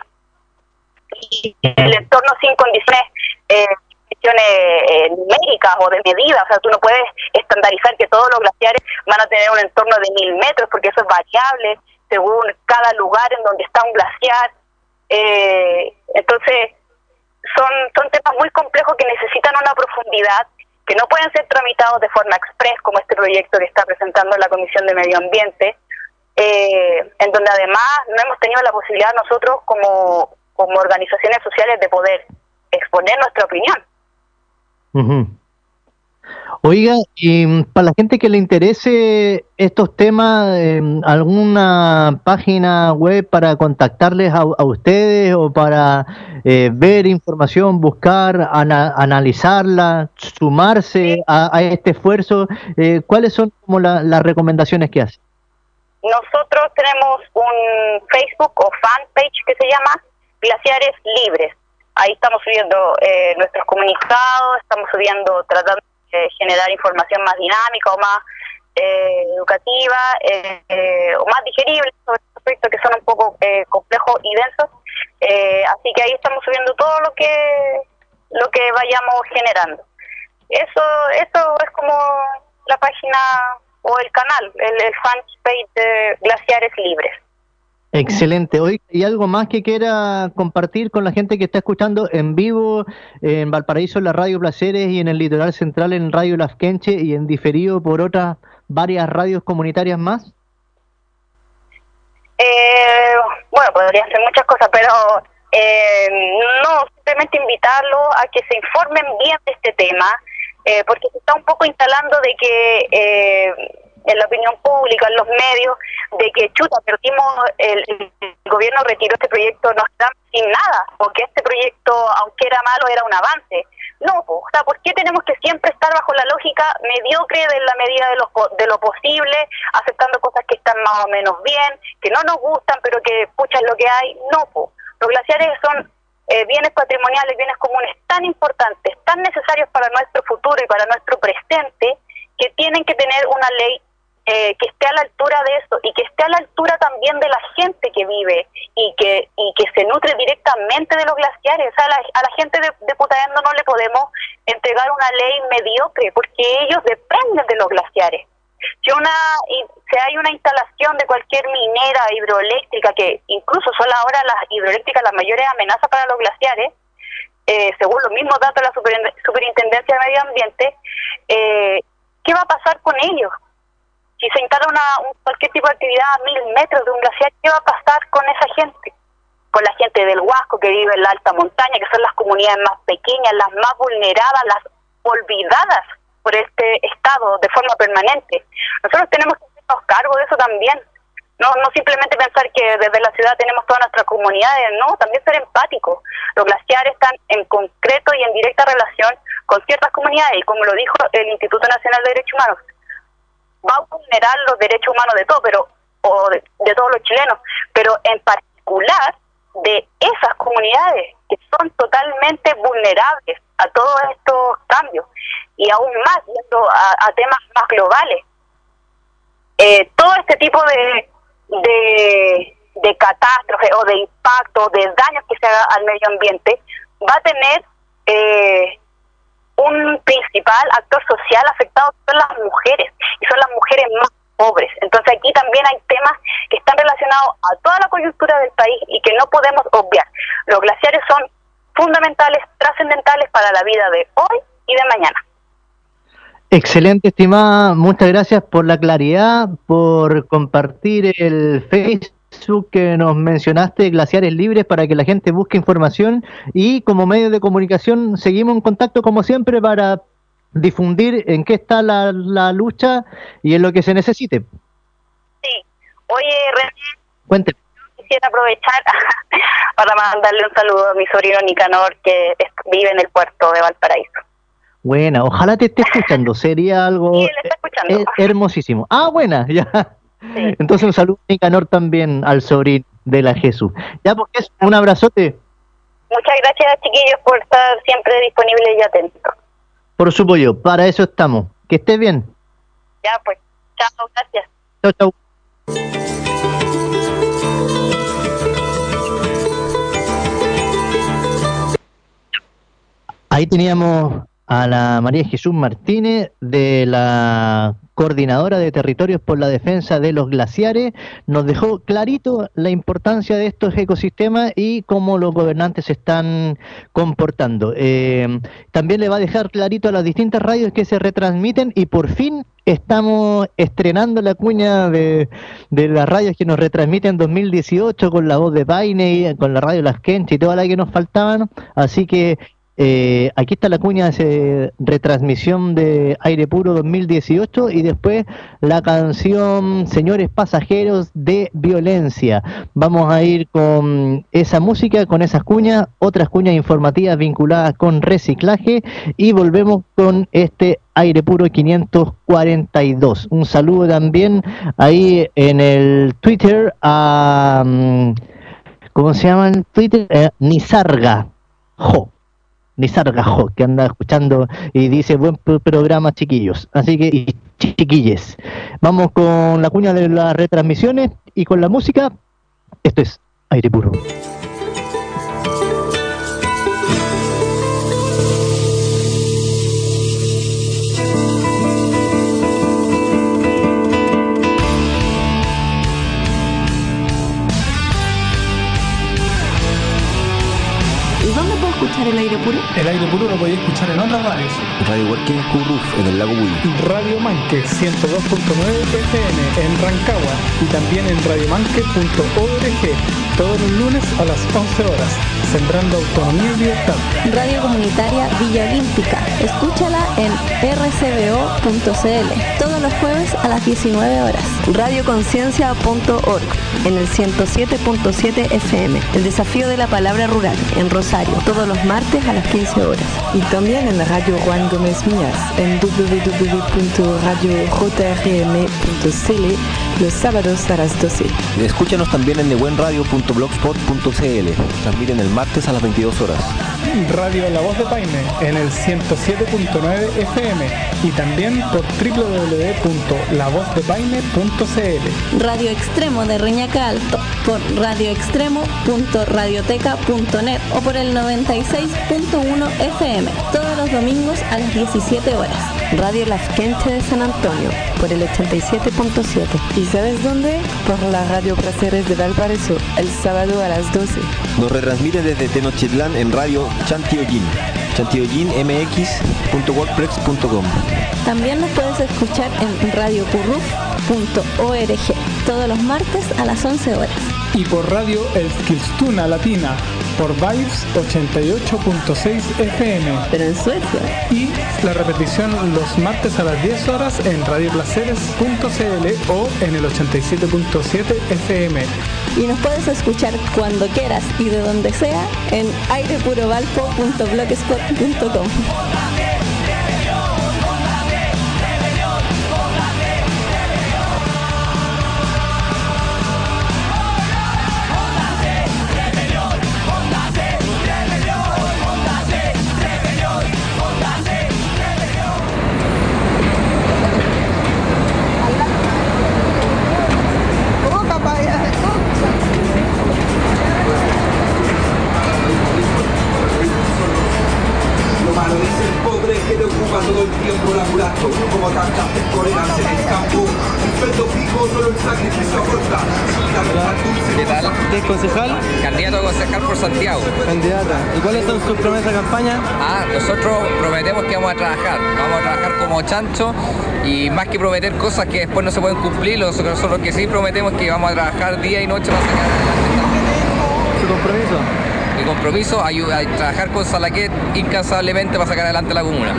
Y el entorno sin condiciones eh, eh, numéricas o de medida, o sea, tú no puedes estandarizar que todos los glaciares van a tener un entorno de mil metros, porque eso es variable según cada lugar en donde está un glaciar. Eh, entonces, son, son temas muy complejos que necesitan una profundidad, que no pueden ser tramitados de forma express, como este proyecto que está presentando la Comisión de Medio Ambiente, eh, en donde además no hemos tenido la posibilidad nosotros como, como organizaciones sociales de poder exponer nuestra opinión. Uh-huh. Oiga, y para la gente que le interese estos temas, eh, ¿alguna página web para contactarles a, a ustedes o para eh, ver información, buscar, ana, analizarla, sumarse a, a este esfuerzo? Eh, ¿Cuáles son como la, las recomendaciones que hacen? Nosotros tenemos un Facebook o fanpage que se llama Glaciares Libres. Ahí estamos subiendo eh, nuestros comunicados, estamos subiendo, tratando de generar información más dinámica o más eh, educativa eh, eh, o más digerible sobre aspectos que son un poco eh, complejos y densos. Eh, así que ahí estamos subiendo todo lo que lo que vayamos generando. Eso eso es como la página o el canal, el, el fanpage de Glaciares Libres. Excelente. Hoy ¿hay algo más que quiera compartir con la gente que está escuchando en vivo en Valparaíso en la Radio Placeres y en el Litoral Central en Radio Lafkenche y en diferido por otras varias radios comunitarias más? Eh, bueno, podría hacer muchas cosas, pero eh, no, simplemente invitarlos a que se informen bien de este tema, eh, porque se está un poco instalando de que eh, en la opinión pública, en los medios, de que chuta, perdimos, el, el gobierno retiró este proyecto, nos quedamos sin nada, porque este proyecto, aunque era malo, era un avance. No, o sea, ¿por qué tenemos que siempre estar bajo la lógica mediocre de la medida de lo, de lo posible, aceptando cosas que están más o menos bien, que no nos gustan, pero que pucha es lo que hay? No, po. Los glaciares son eh, bienes patrimoniales, bienes comunes tan importantes, tan necesarios para nuestro futuro y para nuestro presente, que tienen que tener una ley Eh, que esté a la altura de eso y que esté a la altura también de la gente que vive y que y que se nutre directamente de los glaciares. O sea, a la, a la gente de, de Putaendo no le podemos entregar una ley mediocre porque ellos dependen de los glaciares. Si una si hay una instalación de cualquier minera hidroeléctrica, que incluso son ahora las hidroeléctricas las mayores amenazas para los glaciares, eh, según los mismos datos de la Super- Superintendencia de Medio Ambiente, eh, ¿qué va a pasar con ellos? Si se instala una, un, cualquier tipo de actividad a mil metros de un glaciar, ¿qué va a pasar con esa gente? Con la gente del Huasco que vive en la alta montaña, que son las comunidades más pequeñas, las más vulneradas, las olvidadas por este Estado de forma permanente. Nosotros tenemos que hacernos cargo de eso también. No, no simplemente pensar que desde la ciudad tenemos todas nuestras comunidades, no, también ser empáticos. Los glaciares están en concreto y en directa relación con ciertas comunidades, y como lo dijo el Instituto Nacional de Derechos Humanos, va a vulnerar los derechos humanos de todos, pero o de, de todos los chilenos, pero en particular de esas comunidades que son totalmente vulnerables a todos estos cambios, y aún más yendo a, a temas más globales. Eh, todo este tipo de, de de catástrofe o de impacto, de daños que se haga al medio ambiente, va a tener eh, un principal actor social afectado, que son las mujeres, y son las mujeres más pobres. Entonces aquí también hay temas que están relacionados a toda la coyuntura del país y que no podemos obviar. Los glaciares son fundamentales, trascendentales para la vida de hoy y de mañana. Excelente, estimada. Muchas gracias por la claridad, por compartir el Facebook que nos mencionaste, Glaciares Libres, para que la gente busque información, y como medio de comunicación seguimos en contacto como siempre para difundir en qué está la, la lucha y en lo que se necesite. Sí. Oye, René, Cuénteme. quisiera aprovechar para mandarle un saludo a mi sobrino Nicanor, que es, vive en el puerto de Valparaíso. Buena, ojalá te esté escuchando, sería algo Sí, él está escuchando. eh, hermosísimo. Ah, buena, ya. Sí. Entonces un saludo a Nicanor también, al sobrino de la Jesús. Ya, porque es un abrazote. Muchas gracias, chiquillos, por estar siempre disponibles y atentos. Por su pollo, para eso estamos. Que estés bien. Ya, pues, chao, gracias. Chau, chau. Ahí teníamos a la María Jesús Martínez, de la Coordinadora de Territorios por la Defensa de los Glaciares. Nos dejó clarito la importancia de estos ecosistemas y cómo los gobernantes se están comportando. Eh, también le va a dejar clarito a las distintas radios que se retransmiten, y por fin estamos estrenando la cuña de, de las radios que nos retransmiten en dos mil dieciocho, con La Voz de Paine, con la radio Las Quenchas y toda la que nos faltaban. Así que Eh, aquí está la cuña de retransmisión de Aire Puro dos mil dieciocho, y después la canción Señores Pasajeros de Violencia. Vamos a ir con esa música, con esas cuñas, otras cuñas informativas vinculadas con reciclaje, y volvemos con este Aire Puro quinientos cuarenta y dos. Un saludo también ahí en el Twitter a... ¿cómo se llama en Twitter? Eh, Nizarga Jo. Nizargajo, que anda escuchando y dice buen programa, chiquillos, así que y chiquilles, vamos con la cuña de las retransmisiones y con la música. Esto es Aire Puro. ¿Escuchar el Aire Puro? El Aire Puro lo podéis escuchar en otras radios. Radio Huarquén Curruf, en el Lago Buy. Radio Manque ciento dos punto nueve F M en Rancagua, y también en radiomanque punto org, todos los lunes a las once horas, sembrando autonomía y libertad. Radio Comunitaria Villa Olímpica, escúchala en r c b o punto c l, todos los jueves a las diecinueve horas. Radio Conciencia punto org, en el ciento siete punto siete F M, el desafío de la palabra rural, en Rosario, todos los martes a las quince horas. Y también en Radio Juan Gómez Mías, en w w w punto radio j r m punto c l, los sábados a las doce. Escúchanos también en nebuenradio punto blogspot punto c l, transmiten el martes a las veintidós horas. Radio La Voz de Paine, en el ciento siete punto nueve F M, y también por w w w punto la voz de paine punto c l. Radio Extremo de Reñaca Alto, por radio extremo punto radioteca punto net o por el noventa y seis punto uno F M, todos los domingos a las diecisiete horas. Radio Las Quenches de San Antonio, por el ochenta y siete punto siete. ¿Y sabes dónde? Por la Radio Placeres de Valparaíso, el sábado a las doce. Nos retransmite desde Tenochtitlán en Radio Chantiolín, chantiolín m x punto wordpress punto com. También nos puedes escuchar en radio curruf punto org todos los martes a las once horas. Y por Radio Eskilstuna Latina, por Vibes ochenta y ocho punto seis F M. Pero en Suecia. Y la repetición los martes a las diez horas en radio placeres punto c l o en el ochenta y siete punto siete F M. Y nos puedes escuchar cuando quieras y de donde sea en aire puro valpo punto blogspot punto com. Que te ocupa todo el tiempo laburato, como tantas temporeras en el campo. Un sueldo fijo, solo el sacrificio aporta. ¿Qué tal? ¿Qué es concejal? Candidato a concejal por Santiago. Candidata. ¿Y cuáles son sus promesas de campaña? Ah, nosotros prometemos que vamos a trabajar. Vamos a trabajar como chancho y más que prometer cosas que después no se pueden cumplir, nosotros lo que sí prometemos es que vamos a trabajar día y noche para sacar adelante. ¿Su compromiso? Mi compromiso, ayuda a trabajar con Salaquet incansablemente para sacar adelante la comuna.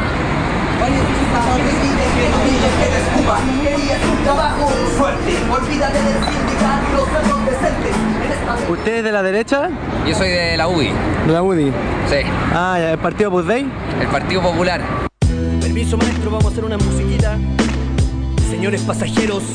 ¿Usted es de la derecha? Yo soy de la U D I. ¿De la U D I? Sí. Ah, ¿el Partido Puzdey? El Partido Popular. Permiso, maestro, vamos a hacer una musiquita. Señores pasajeros,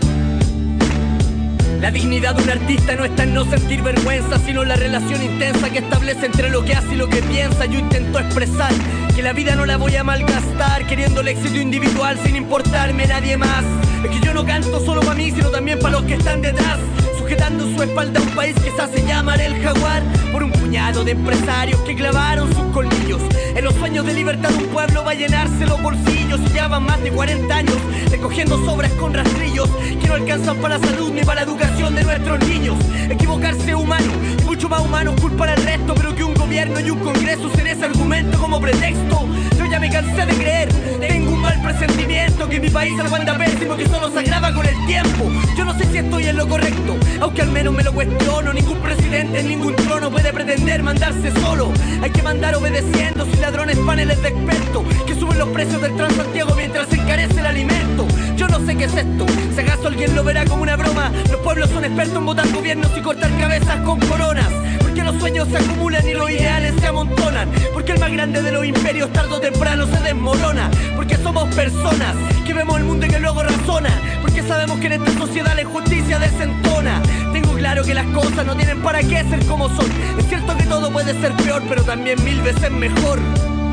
la dignidad de un artista no está en no sentir vergüenza, sino en la relación intensa que establece entre lo que hace y lo que piensa. Yo intento expresar que la vida no la voy a malgastar, queriendo el éxito individual sin importarme nadie más. Es que yo no canto solo para mí, sino también para los que están detrás, sujetando en su espalda un país que se hace llamar el Jaguar, por un puñado de empresarios que clavaron sus colmillos en los sueños de libertad de un pueblo va a llenarse los bolsillos. Y ya van más de cuarenta años recogiendo sobras con rastrillos que no alcanzan para la salud ni para la educación de nuestros niños. Equivocarse es humano y mucho más humano culpar al resto, pero que un gobierno y un congreso usen ese argumento como pretexto. Yo ya me cansé de creer, tengo un mal presentimiento, que mi país algo anda pésimo, que solo se agrava con el tiempo. Yo no sé si estoy en lo correcto, aunque al menos me lo cuestiono. Ningún presidente en ningún trono puede pretender mandarse solo. Hay que mandar obedeciendo, sin ladrones paneles de expertos que suben los precios del Transantiago mientras se encarece el alimento. Yo no sé qué es esto, si acaso alguien lo verá como una broma. Los pueblos son expertos en votar gobiernos y cortar cabezas con coronas, porque los sueños se acumulan y los ideales se amontonan, porque el más grande de los imperios tarde o temprano se desmorona, porque somos personas que vemos el mundo y que luego razona, porque sabemos que en esta sociedad la injusticia desentona. Tengo claro que las cosas no tienen para qué ser como son. Es cierto que todo puede ser peor, pero también mil veces mejor.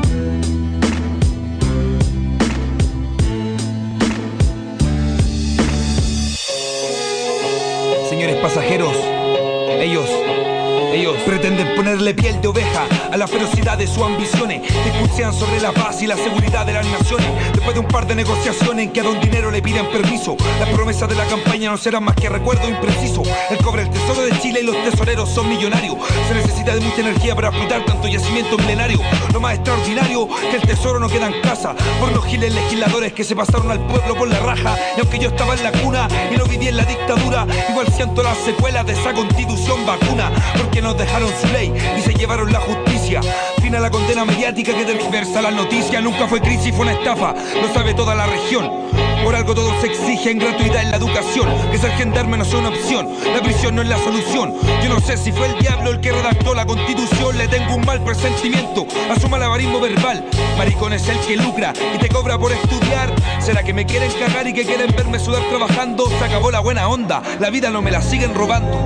Señores pasajeros, ellos, ellos pretenden ponerle piel de oveja a la ferocidad de sus ambiciones, discursean sobre la paz y la seguridad de las naciones. Después de un par de negociaciones en que a don dinero le piden permiso, las promesas de la campaña no serán más que recuerdo impreciso. Él cobra el tesoro de Chile y los tesoreros son millonarios. Se necesita de mucha energía para explotar tanto yacimiento milenario. Lo más extraordinario, que el tesoro no queda en casa por los giles legisladores que se pasaron al pueblo por la raja. Y aunque yo estaba en la cuna y no viví en la dictadura, igual siento las secuelas de esa constitución vacuna, porque nos dejaron su ley y se llevaron la justicia. Fin a la condena mediática que tergiversa las noticias. Nunca fue crisis, fue una estafa, lo sabe toda la región. Por algo todo se exige en gratuidad en la educación, que ser gendarme no es una opción, la prisión no es la solución. Yo no sé si fue el diablo el que redactó la constitución, le tengo un mal presentimiento a su malabarismo verbal. Maricón es el que lucra y te cobra por estudiar. ¿Será que me quieren cagar y que quieren verme sudar trabajando? Se acabó la buena onda, la vida no me la siguen robando.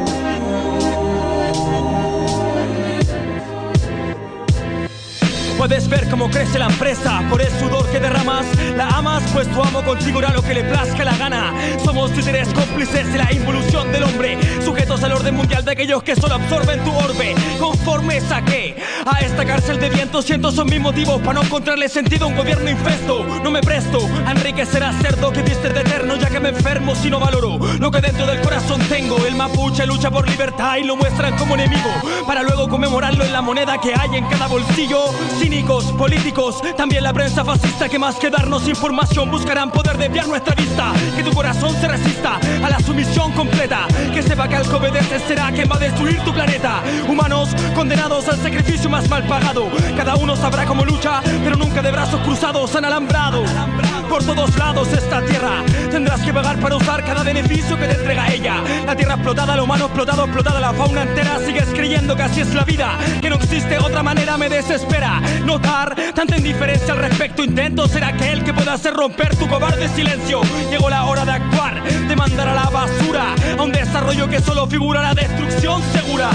Puedes ver cómo crece la empresa por el sudor que derramas. La amas, pues tu amo contigo hará lo que le plazca la gana. Somos títeres cómplices de la involución del hombre, sujetos al orden mundial de aquellos que solo absorben tu orbe. Conformes a que A esta cárcel de viento siento son mis motivos para no encontrarle sentido a un gobierno infesto. No me presto a enriquecer a cerdo que viste de eterno, ya que me enfermo si no valoro lo que dentro del corazón tengo. El mapuche lucha por libertad y lo muestran como enemigo, para luego conmemorarlo en la moneda que hay en cada bolsillo. Cínicos, políticos, también la prensa fascista, que más que darnos información buscarán poder desviar nuestra vista. Que tu corazón se resista a la sumisión completa, que sepa que al que obedeces será quien va a destruir tu planeta. Humanos condenados al sacrificio más mal pagado, cada uno sabrá cómo lucha, pero nunca de brazos cruzados han alambrado. Por todos lados esta tierra tendrás que pagar para usar cada beneficio que te entrega ella. La tierra explotada, lo humano explotado, explotada la fauna entera. Sigues creyendo que así es la vida, que no existe otra manera, me desespera notar tanta indiferencia al respecto. Intento ser aquel que pueda hacer romper tu cobarde silencio. Llegó la hora de actuar, de mandar a la basura a un desarrollo que solo figura la destrucción segura.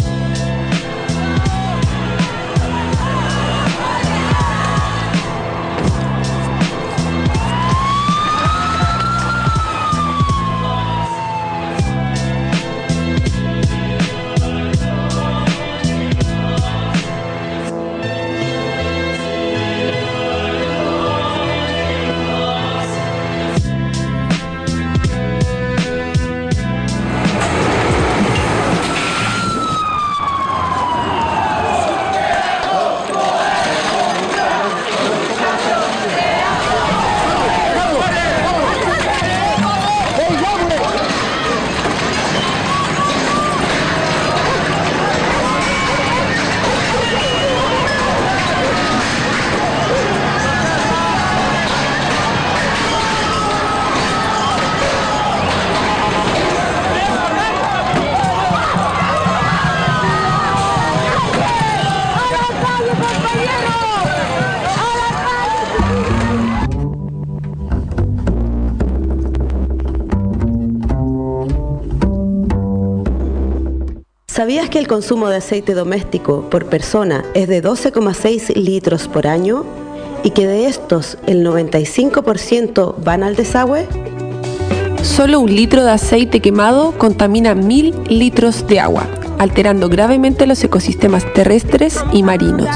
¿Sabías que el consumo de aceite doméstico por persona es de doce coma seis litros por año y que de estos el noventa y cinco por ciento van al desagüe? Solo un litro de aceite quemado contamina mil litros de agua, alterando gravemente los ecosistemas terrestres y marinos.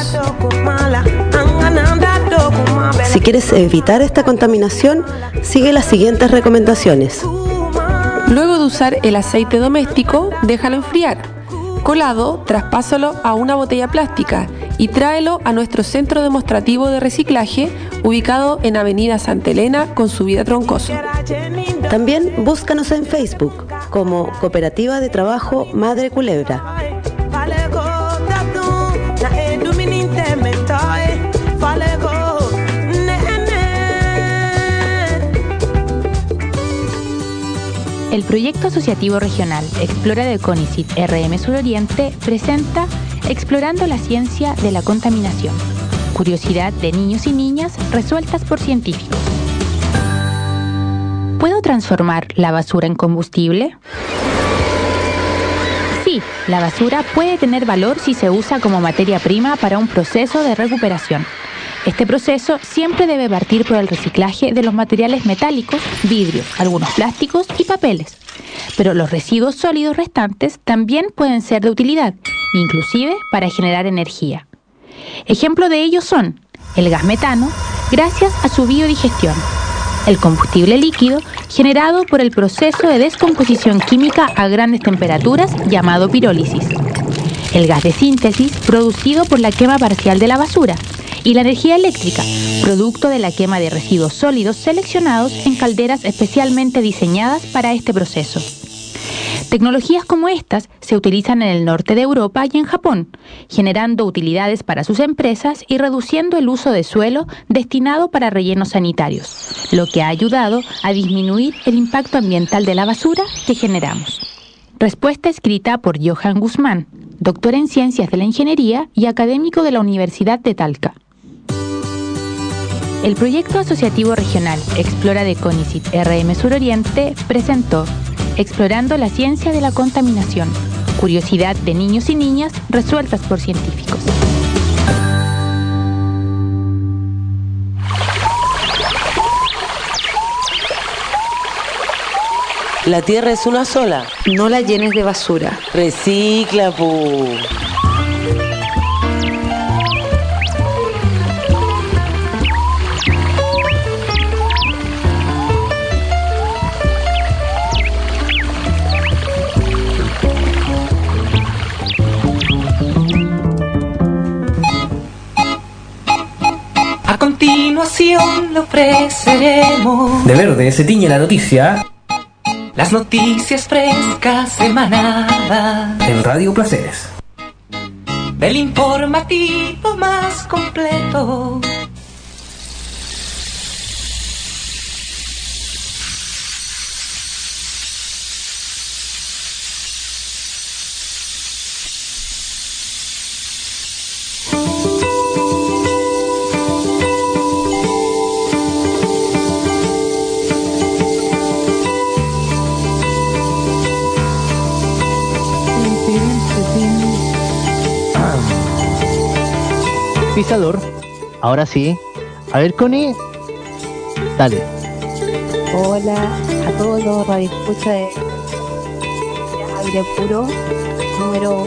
Si quieres evitar esta contaminación, sigue las siguientes recomendaciones. Luego de usar el aceite doméstico, déjalo enfriar. Colado, traspásalo a una botella plástica y tráelo a nuestro centro demostrativo de reciclaje ubicado en Avenida Santa Elena con subida Troncoso. También búscanos en Facebook como Cooperativa de Trabajo Madre Culebra. El proyecto asociativo regional Explora de CONICYT R M Suroriente presenta Explorando la ciencia de la contaminación. Curiosidad de niños y niñas resueltas por científicos. ¿Puedo transformar la basura en combustible? Sí, la basura puede tener valor si se usa como materia prima para un proceso de recuperación. Este proceso siempre debe partir por el reciclaje de los materiales metálicos, vidrios, algunos plásticos y papeles. Pero los residuos sólidos restantes también pueden ser de utilidad, inclusive para generar energía. Ejemplo de ello son el gas metano, gracias a su biodigestión, el combustible líquido generado por el proceso de descomposición química a grandes temperaturas llamado pirólisis, el gas de síntesis producido por la quema parcial de la basura, y la energía eléctrica, producto de la quema de residuos sólidos seleccionados en calderas especialmente diseñadas para este proceso. Tecnologías como estas se utilizan en el norte de Europa y en Japón, generando utilidades para sus empresas y reduciendo el uso de suelo destinado para rellenos sanitarios, lo que ha ayudado a disminuir el impacto ambiental de la basura que generamos. Respuesta escrita por Johan Guzmán, doctor en Ciencias de la Ingeniería y académico de la Universidad de Talca. El proyecto asociativo regional Explora de CONICYT R M Suroriente presentó Explorando la ciencia de la contaminación. Curiosidad de niños y niñas resueltas por científicos. La tierra es una sola. No la llenes de basura. Recicla, pu. información le ofreceremos. De verde se tiñe la noticia. Las noticias frescas emanadas en Radio Placeres. Del informativo más completo. Pisador, ahora sí. A ver, Connie, dale. Hola a todos los radioescuchas de Aire Puro, número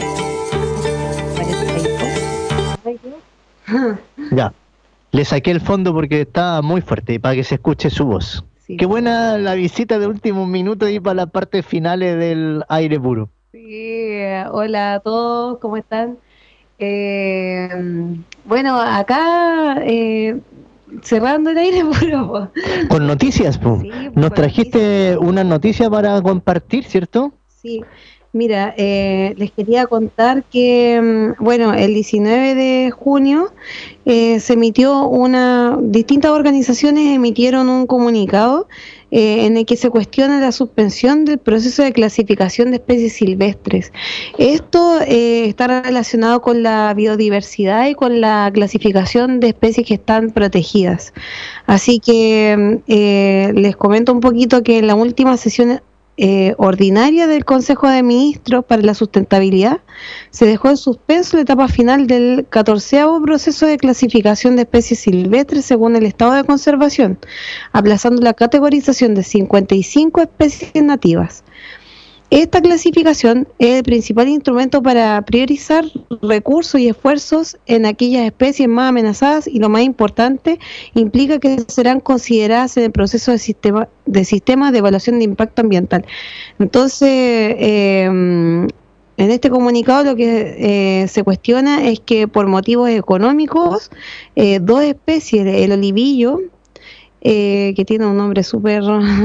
Ya, le saqué el fondo porque está muy fuerte para que se escuche su voz. Sí. Qué buena la visita de último minuto y para las partes finales del Aire Puro. Sí, hola a todos, ¿cómo están? Eh, bueno, acá eh, cerrando el Aire Puro. Con noticias, pues. Sí, nos trajiste noticias. Una noticia para compartir, ¿cierto? Sí, mira, eh, les quería contar que, bueno, el diecinueve de junio eh, se emitió una, distintas organizaciones emitieron un comunicado eh, en el que se cuestiona la suspensión del proceso de clasificación de especies silvestres. Esto eh, está relacionado con la biodiversidad y con la clasificación de especies que están protegidas. Así que eh, les comento un poquito que en la última sesión Eh, ordinaria del Consejo de Ministros para la Sustentabilidad se dejó en suspenso la etapa final del catorceavo proceso de clasificación de especies silvestres según el estado de conservación, aplazando la categorización de cincuenta y cinco especies nativas. Esta clasificación es el principal instrumento para priorizar recursos y esfuerzos en aquellas especies más amenazadas y, lo más importante, implica que serán consideradas en el proceso de sistema de sistemas de evaluación de impacto ambiental. Entonces, eh, en este comunicado lo que eh, se cuestiona es que por motivos económicos, eh, dos especies, el olivillo, Eh, que tiene un nombre súper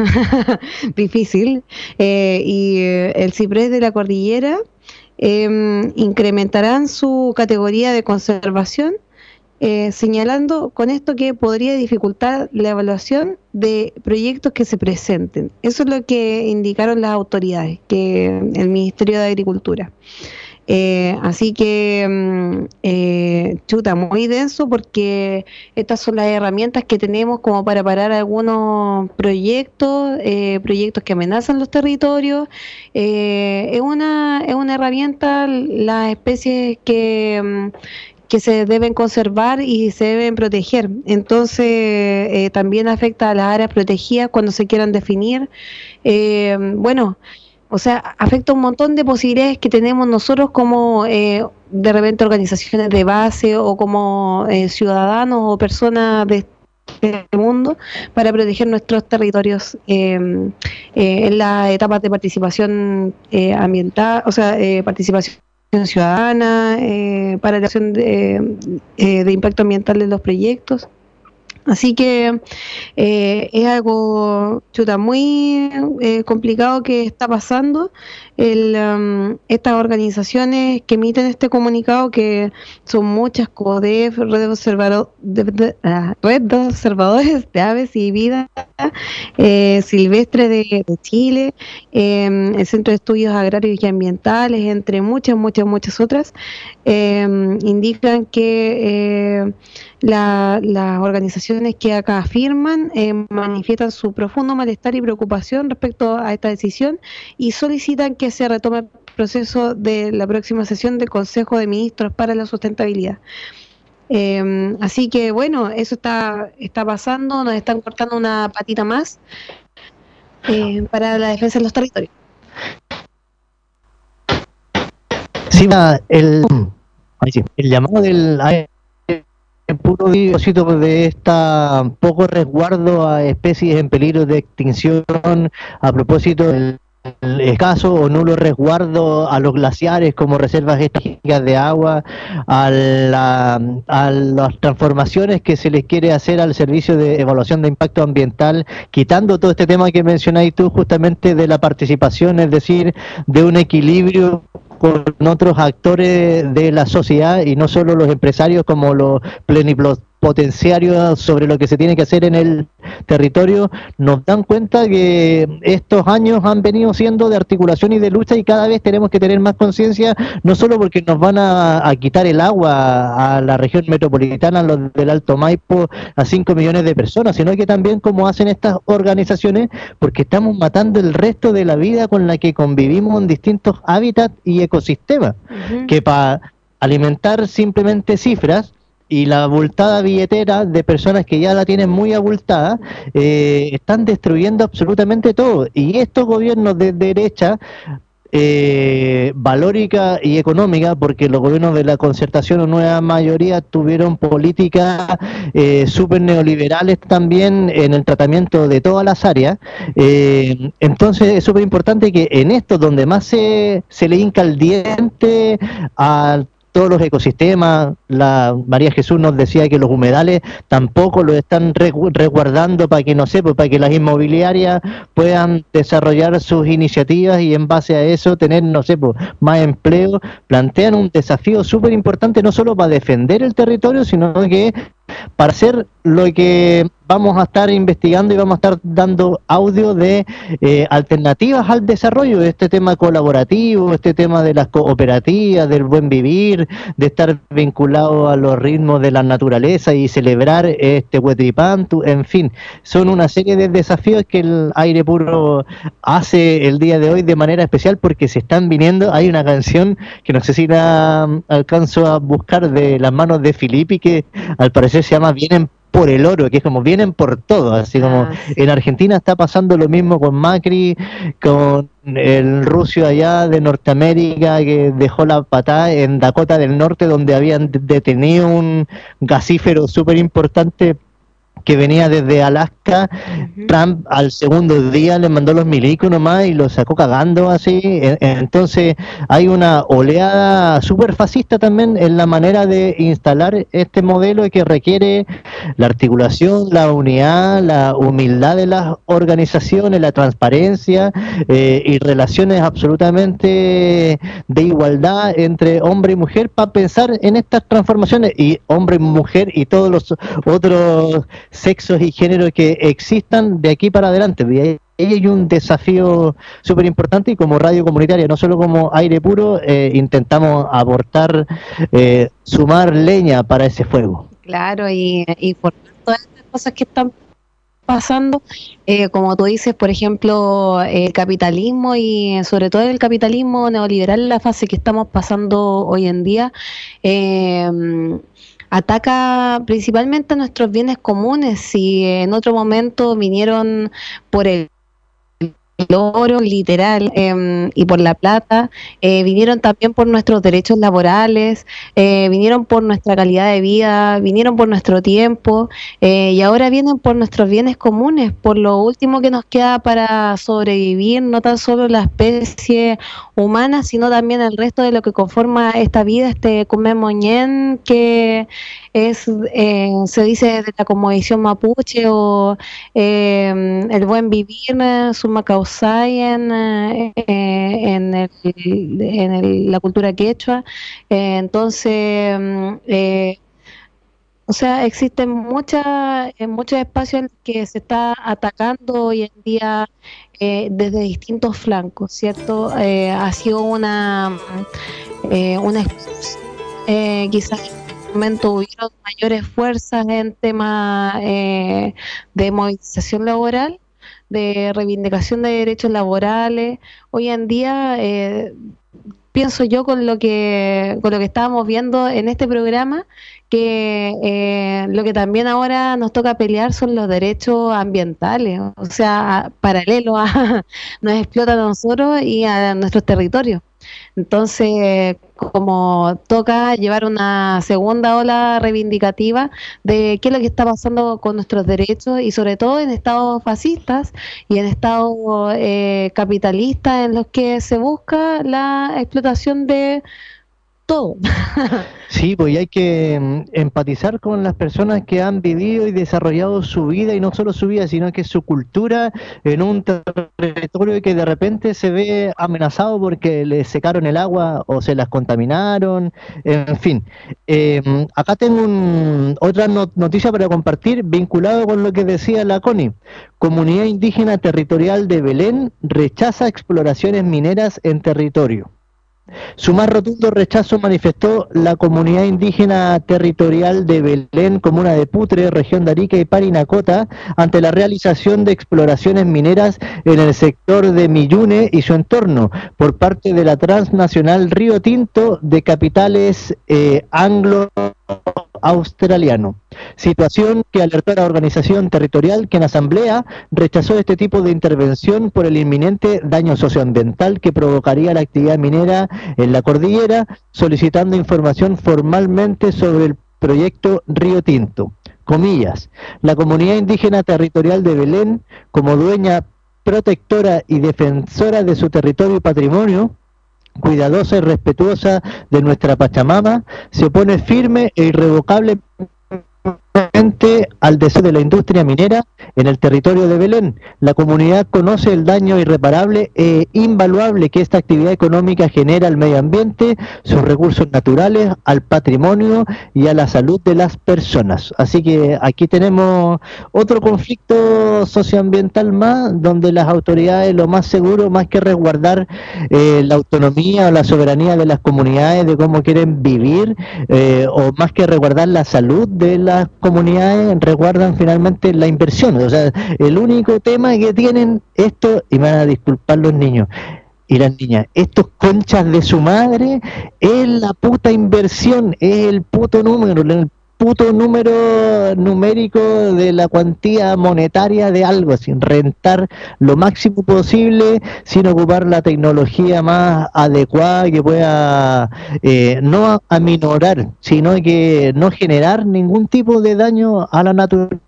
difícil, eh, y eh, el ciprés de la cordillera, eh, incrementarán su categoría de conservación, eh, señalando con esto que podría dificultar la evaluación de proyectos que se presenten. Eso es lo que indicaron las autoridades, que el Ministerio de Agricultura. Eh, así que, eh, chuta, muy denso porque estas son las herramientas que tenemos como para parar algunos proyectos, eh, proyectos que amenazan los territorios. Eh, es una es una herramienta, las especies que que se deben conservar y se deben proteger. Entonces, eh, también afecta a las áreas protegidas cuando se quieran definir. Eh, bueno, O sea, afecta un montón de posibilidades que tenemos nosotros como eh, de repente organizaciones de base o como eh, ciudadanos o personas de este mundo para proteger nuestros territorios eh, eh, en las etapas de participación eh, ambiental, o sea, eh, participación ciudadana, eh, para la acción de, eh, de impacto ambiental de los proyectos. Así que eh, es algo chuta muy eh, complicado que está pasando. El, um, estas organizaciones que emiten este comunicado, que son muchas, CODEF, Red de, Observador, de, de, uh, Red de Observadores de Aves y Vida eh, Silvestre de, de Chile, eh, el Centro de Estudios Agrarios y Ambientales, entre muchas, muchas, muchas otras, eh, indican que eh, la, las organizaciones que acá afirman eh, manifiestan su profundo malestar y preocupación respecto a esta decisión y solicitan que se retome el proceso de la próxima sesión del Consejo de Ministros para la Sustentabilidad. Eh, así que bueno, eso está está pasando, nos están cortando una patita más eh, para la defensa de los territorios. Sí, el, el llamado del puro propósito de esta poco resguardo a especies en peligro de extinción, a propósito del escaso o nulo resguardo a los glaciares como reservas estratégicas de agua, a, la, a las transformaciones que se les quiere hacer al servicio de evaluación de impacto ambiental, quitando todo este tema que mencionáis tú justamente de la participación, es decir, de un equilibrio con otros actores de la sociedad y no solo los empresarios como los plenipotenciarios sobre lo que se tiene que hacer en el territorio. Nos dan cuenta que estos años han venido siendo de articulación y de lucha, y cada vez tenemos que tener más conciencia, no solo porque nos van a, a quitar el agua a la región metropolitana, a los del Alto Maipo, a cinco millones de personas, sino que también como hacen estas organizaciones, porque estamos matando el resto de la vida con la que convivimos en distintos hábitats y ecosistemas, uh-huh. que para alimentar simplemente cifras y la abultada billetera de personas que ya la tienen muy abultada, eh, están destruyendo absolutamente todo. Y estos gobiernos de derecha, eh, valórica y económica, porque los gobiernos de la concertación o nueva mayoría tuvieron políticas eh, súper neoliberales también en el tratamiento de todas las áreas, eh, entonces es súper importante que en esto donde más se, se le hinca el diente a todos los ecosistemas, la María Jesús nos decía que los humedales tampoco los están resguardando para que, no sé, pues para que las inmobiliarias puedan desarrollar sus iniciativas y en base a eso tener, no sé, pues más empleo. Plantean un desafío súper importante no solo para defender el territorio, sino que para hacer lo que vamos a estar investigando y vamos a estar dando audio de eh, alternativas al desarrollo, de este tema colaborativo, este tema de las cooperativas, del buen vivir, de estar vinculado a los ritmos de la naturaleza y celebrar este Huetripantu, en fin, son una serie de desafíos que el Aire Puro hace el día de hoy de manera especial porque se están viniendo. Hay una canción que no sé si la alcanzo a buscar, de las manos de Filippi, que al parecer se llama Vienen por el oro, que es como vienen por todo, así como ah, sí. En Argentina está pasando lo mismo con Macri, con el ruso allá de Norteamérica que dejó la patada en Dakota del Norte, donde habían detenido un gasífero súper importante que venía desde Alaska. Uh-huh. Trump al segundo día le mandó los milicos nomás y lo sacó cagando así. Entonces hay una oleada súper fascista también en la manera de instalar este modelo que requiere la articulación, la unidad, la humildad de las organizaciones, la transparencia eh, y relaciones absolutamente de igualdad entre hombre y mujer para pensar en estas transformaciones, y hombre y mujer y todos los otros sexos y géneros que existan de aquí para adelante. Y ahí hay un desafío súper importante, y como radio comunitaria, no solo como Aire Puro, eh, intentamos aportar, eh, sumar leña para ese fuego. Claro, y, y por todas estas cosas que están pasando, eh, como tú dices, por ejemplo, el capitalismo, y sobre todo el capitalismo neoliberal, la fase que estamos pasando hoy en día, eh, ataca principalmente a nuestros bienes comunes. Si en otro momento vinieron por el el oro, literal, eh, y por la plata, eh, vinieron también por nuestros derechos laborales, eh, vinieron por nuestra calidad de vida, vinieron por nuestro tiempo, eh, y ahora vienen por nuestros bienes comunes, por lo último que nos queda para sobrevivir, no tan solo la especie humana, sino también el resto de lo que conforma esta vida, este Kumemoñén, que es, eh, se dice desde la cosmovisión mapuche, o eh, el buen vivir, Sumacaussay en, eh, en, el, en el, la cultura quechua. Eh, entonces, eh, o sea, existen muchas muchos espacios en que se está atacando hoy en día eh, desde distintos flancos, ¿cierto? Eh, ha sido una, eh, una eh, quizás momento hubieron mayores fuerzas en temas eh, de movilización laboral, de reivindicación de derechos laborales. Hoy en día eh, pienso yo, con lo que con lo que estábamos viendo en este programa, que eh, lo que también ahora nos toca pelear son los derechos ambientales, o sea, paralelo a nos explotan a nosotros y a nuestros territorios. Entonces, como toca llevar una segunda ola reivindicativa de qué es lo que está pasando con nuestros derechos y sobre todo en estados fascistas y en estados eh, capitalistas en los que se busca la explotación de todo. Sí, pues hay que mm, empatizar con las personas que han vivido y desarrollado su vida, y no solo su vida, sino que su cultura en un territorio que de repente se ve amenazado porque les secaron el agua o se las contaminaron, en fin. Eh, acá tengo un, otra no- noticia para compartir vinculado con lo que decía la Connie. Comunidad Indígena Territorial de Belén rechaza exploraciones mineras en territorio. Su más rotundo rechazo manifestó la comunidad indígena territorial de Belén, comuna de Putre, región de Arica y Parinacota, ante la realización de exploraciones mineras en el sector de Millune y su entorno, por parte de la transnacional Río Tinto de capitales eh, anglo-australiano. Situación que alertó a la organización territorial, que en asamblea rechazó este tipo de intervención por el inminente daño socioambiental que provocaría la actividad minera en la cordillera, solicitando información formalmente sobre el proyecto Río Tinto. Comillas, la comunidad indígena territorial de Belén, como dueña, protectora y defensora de su territorio y patrimonio, cuidadosa y respetuosa de nuestra Pachamama, se opone firme e irrevocablemente al deseo de la industria minera en el territorio de Belén. La comunidad conoce el daño irreparable e invaluable que esta actividad económica genera al medio ambiente, sus recursos naturales, al patrimonio y a la salud de las personas. Así que aquí tenemos otro conflicto socioambiental más, donde las autoridades, lo más seguro, más que resguardar eh, la autonomía o la soberanía de las comunidades, de cómo quieren vivir, eh, o más que resguardar la salud de las comunidades, resguardan finalmente la inversión. O sea, el único tema que tienen esto, y me van a disculpar los niños y las niñas, estos conchas de su madre, es la puta inversión, es el puto número, el puto número numérico de la cuantía monetaria de algo, sin rentar lo máximo posible, sin ocupar la tecnología más adecuada que pueda eh, no aminorar, sino que no generar ningún tipo de daño a la naturaleza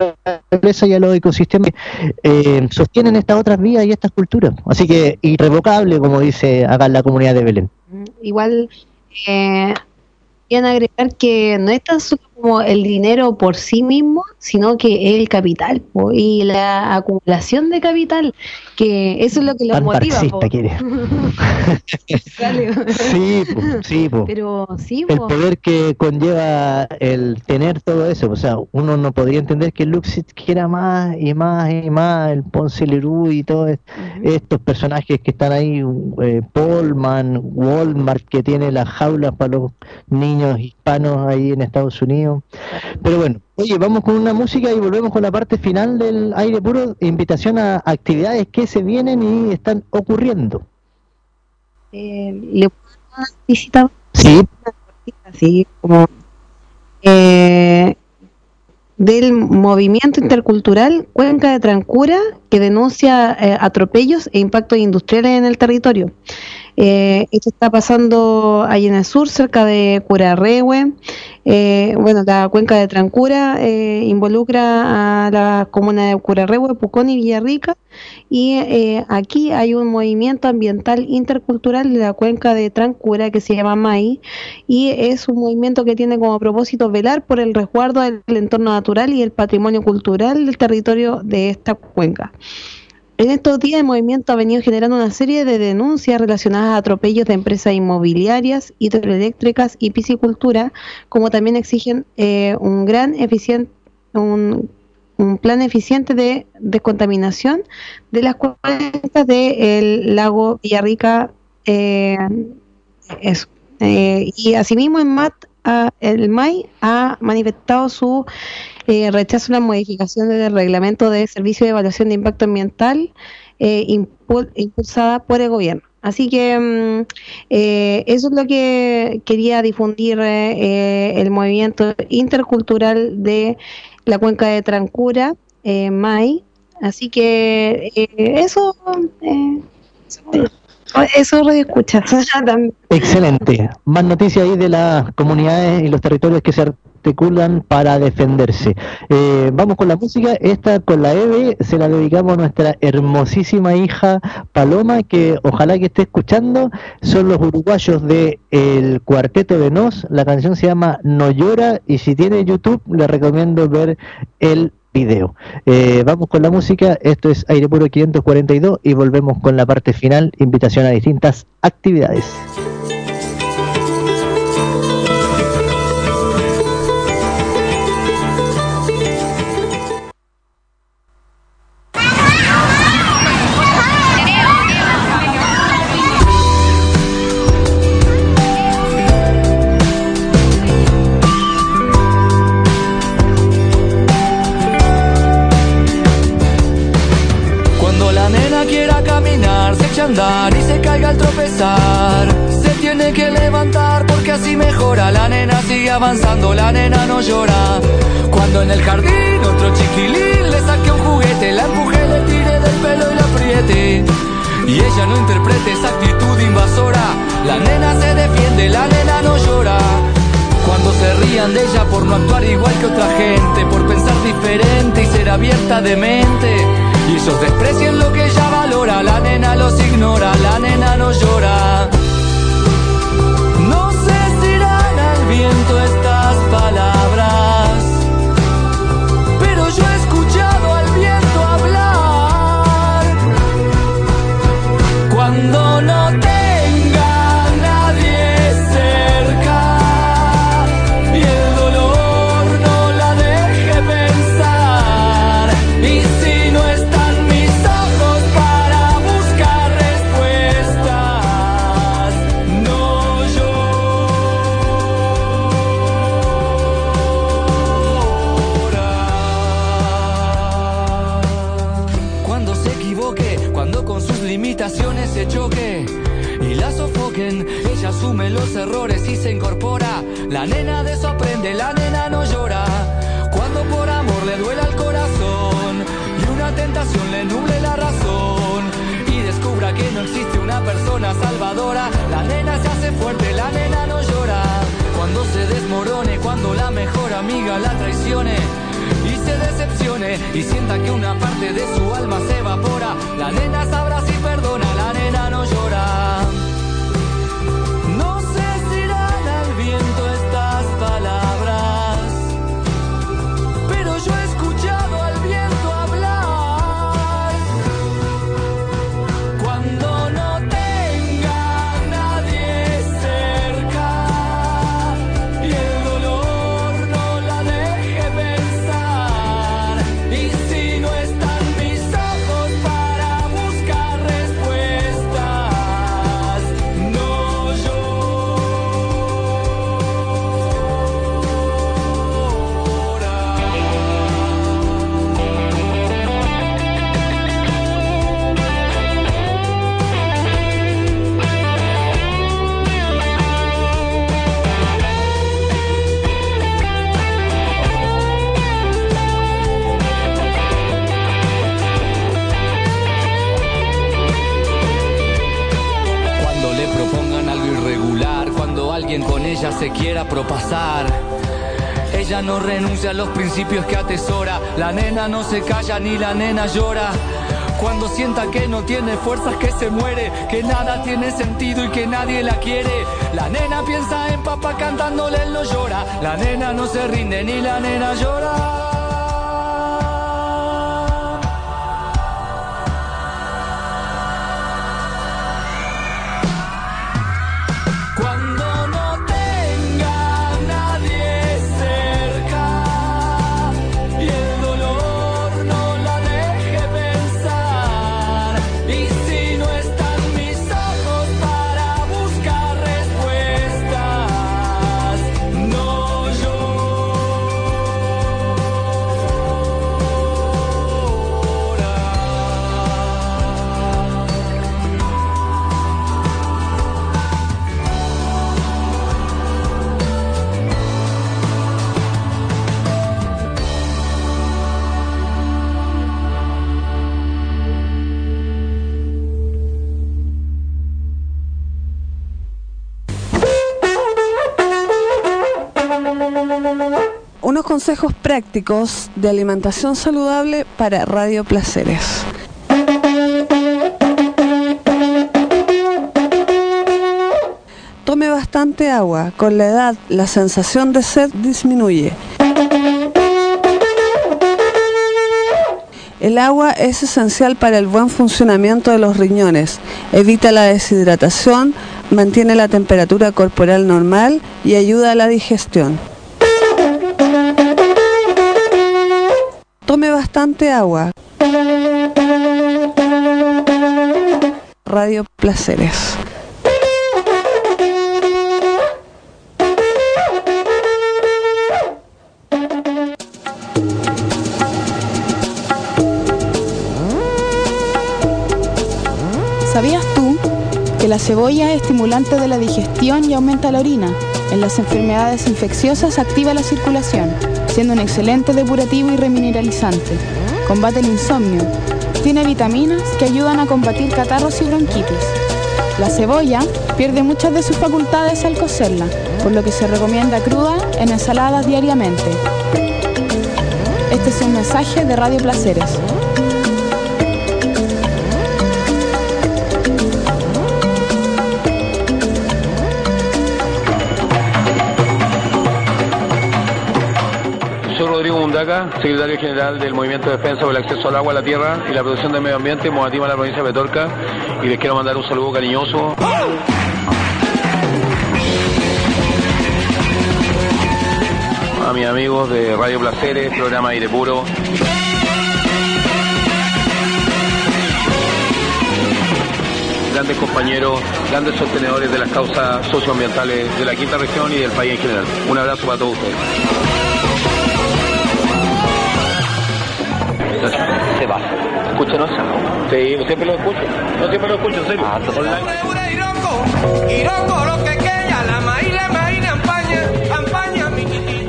y a los ecosistemas eh, sostienen estas otras vías y estas culturas. Así que irrevocable, como dice acá la comunidad de Belén. Igual, eh, quieren agregar que no es tan solo como el dinero por sí mismo, sino que el capital po, y la acumulación de capital, que eso es lo que los Tan motiva. marxista Po. quiere. Sale. Sí, po, sí, po. Pero sí, El po. poder que conlleva el tener todo eso. O sea, uno no podría entender que Luxit quiera más y más y más, el Ponce Lerú y todos uh-huh. estos personajes que están ahí, eh, Polman, Walmart, que tiene las jaulas para los niños hispanos ahí en Estados Unidos. Pero bueno, oye, vamos con una música y volvemos con la parte final del Aire Puro. Invitación a actividades que se vienen y están ocurriendo. Eh, ¿Le puedo visitar? Sí. Así como eh, del movimiento intercultural Cuenca de Trancura, que denuncia eh, atropellos e impactos industriales en el territorio. Eh, esto está pasando ahí en el sur, cerca de Curarrehue. Eh, bueno, la cuenca de Trancura eh, involucra a la comuna de Curarrehue, Pucón y Villarrica, y eh, aquí hay un movimiento ambiental intercultural de la cuenca de Trancura que se llama M A I, y es un movimiento que tiene como propósito velar por el resguardo del entorno natural y el patrimonio cultural del territorio de esta cuenca. En estos días el movimiento ha venido generando una serie de denuncias relacionadas a atropellos de empresas inmobiliarias, hidroeléctricas y piscicultura, como también exigen eh, un gran eficiente, un, un plan eficiente de descontaminación de las cuencas del lago Villarrica. Eh, eso. Eh, y asimismo en M A T, a, el M A I ha manifestado su Eh, rechazo a la modificación del reglamento de servicio de evaluación de impacto ambiental eh, impul impulsada por el gobierno. Así que mm, eh, eso es lo que quería difundir eh, el movimiento intercultural de la cuenca de Trancura, eh, M A I. Así que eh, eso... Eh, Eso radio escucha. Excelente. Más noticias ahí de las comunidades y los territorios que se articulan para defenderse. Eh, vamos con la música. Esta con la Eve se la dedicamos a nuestra hermosísima hija Paloma, que ojalá que esté escuchando. Son los uruguayos de el Cuarteto de Nos. La canción se llama No Llora, y si tiene YouTube le recomiendo ver el video. Eh, vamos con la música. Esto es Aire Puro quinientos cuarenta y dos y volvemos con la parte final, invitación a distintas actividades. Andar y se caiga al tropezar, se tiene que levantar porque así mejora. La nena sigue avanzando, la nena no llora. Cuando en el jardín otro chiquilín le saque un juguete, la empuje, le tire del pelo y la apriete, y ella no interprete esa actitud invasora. La nena se defiende, la nena no llora. Cuando se rían de ella por no actuar igual que otra gente, por pensar diferente y ser abierta de mente, y ellos desprecian lo que ella valora. La nena los ignora, la nena no llora. No sé si irán al viento estas palabras, pero yo he escuchado al viento hablar. Cuando no tenga a nadie cerca y el dolor no la deje pensar, y si no está se choque y la sofoquen, ella asume los errores y se incorpora. La nena de eso aprende, la nena no llora. Cuando por amor le duela el corazón y una tentación le nuble la razón, y descubra que no existe una persona salvadora, la nena se hace fuerte, la nena no llora. Cuando se desmorone, cuando la mejor amiga la traicione y se decepcione y sienta que una parte de su alma se evapora, la nena sabrá si perdona, la nena no llora. No sé si irán al viento estas palabras, pero yo he escuchado al viento hablar. Cuando no tenga a nadie cerca y el dolor no la deje pensar, y si no están mis ojos para buscar respuestas, no Cuando le propongan algo irregular, cuando alguien con ella se quiera propasar, ella no renuncia a los principios que atesora. La nena no se calla ni la nena llora. Cuando sienta que no tiene fuerzas, que se muere, que nada tiene sentido y que nadie la quiere, la nena piensa en papá cantándole, él no llora. La nena no se rinde ni la nena llora. Cuando no tenga a nadie cerca y el dolor no la deje pensar, y si no están mis ojos para buscar respuestas, no llora. Unos consejos prácticos de alimentación saludable para Radio Placeres. Tome bastante agua. Con la edad, la sensación de sed disminuye. El agua es esencial para el buen funcionamiento de los riñones. Evita la deshidratación, mantiene la temperatura corporal normal y ayuda a la digestión. Tome bastante agua. Radio Placeres. ¿Sabías tú que la cebolla es estimulante de la digestión y aumenta la orina? En las enfermedades infecciosas activa la circulación, siendo un excelente depurativo y remineralizante. Combate el insomnio. Tiene vitaminas que ayudan a combatir catarros y bronquitis. La cebolla pierde muchas de sus facultades al cocerla, por lo que se recomienda cruda en ensaladas diariamente. Este es un mensaje de Radio Placeres. Soy Rodrigo Mundaca, secretario general del Movimiento de Defensa por el Acceso al Agua, a la Tierra y la Protección del Medio Ambiente, Moatima, en la provincia de Petorca, y les quiero mandar un saludo cariñoso a mis amigos de Radio Placeres, programa Aire Puro. Grandes compañeros, grandes sostenedores de las causas socioambientales de la quinta región y del país en general. Un abrazo para todos ustedes. Se va. Escúchenos. Sí, siempre lo escucho. No siempre lo escucho, en serio. Ah, Iroko, lo que queda, la maíz, la maíz, campaña, campaña, mi titi.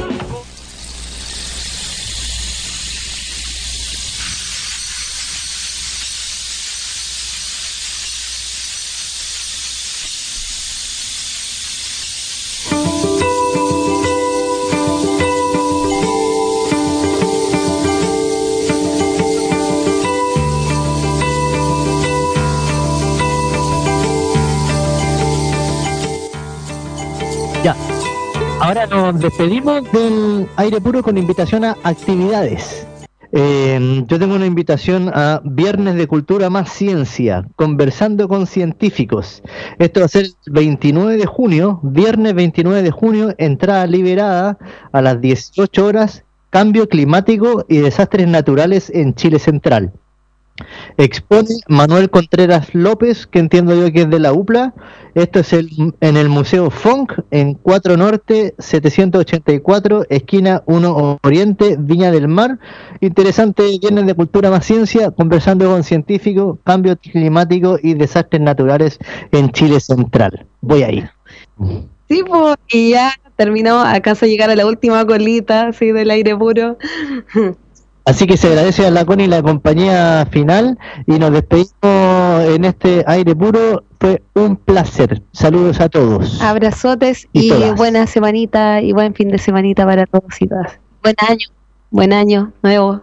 Ya, ahora nos despedimos del Aire Puro con invitación a actividades. Eh, yo tengo una invitación a Viernes de Cultura más Ciencia, conversando con científicos. Esto va a ser el veintinueve de junio, viernes veintinueve de junio, entrada liberada a las dieciocho horas, cambio climático y desastres naturales en Chile Central. Expone Manuel Contreras López, que entiendo yo que es de la U P L A. Esto es el, en el Museo Funk, en cuatro Norte, setecientos ochenta y cuatro, esquina uno Oriente, Viña del Mar. Interesante Viernes de Cultura más Ciencia, conversando con científicos, cambio climático y desastres naturales en Chile Central. Voy a ir. Sí, pues, y ya terminó, alcanza a llegar a la última colita, así del Aire Puro. Así que se agradece a la Connie la compañía final y nos despedimos en este Aire Puro. Fue un placer. Saludos a todos. Abrazotes y, y buena semanita y buen fin de semanita para todos y todas. Buen año. Buen año nuevo.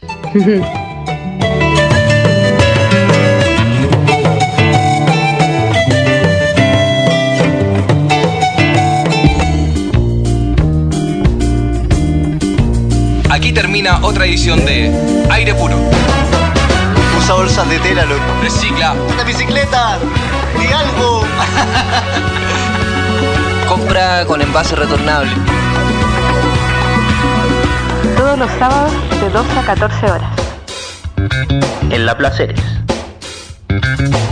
Aquí termina otra edición de Aire Puro. Usa bolsas de tela, loco. Recicla. ¡La bicicleta! ¡Di algo! Compra con envase retornable. Todos los sábados de doce a catorce horas. En La Placeres.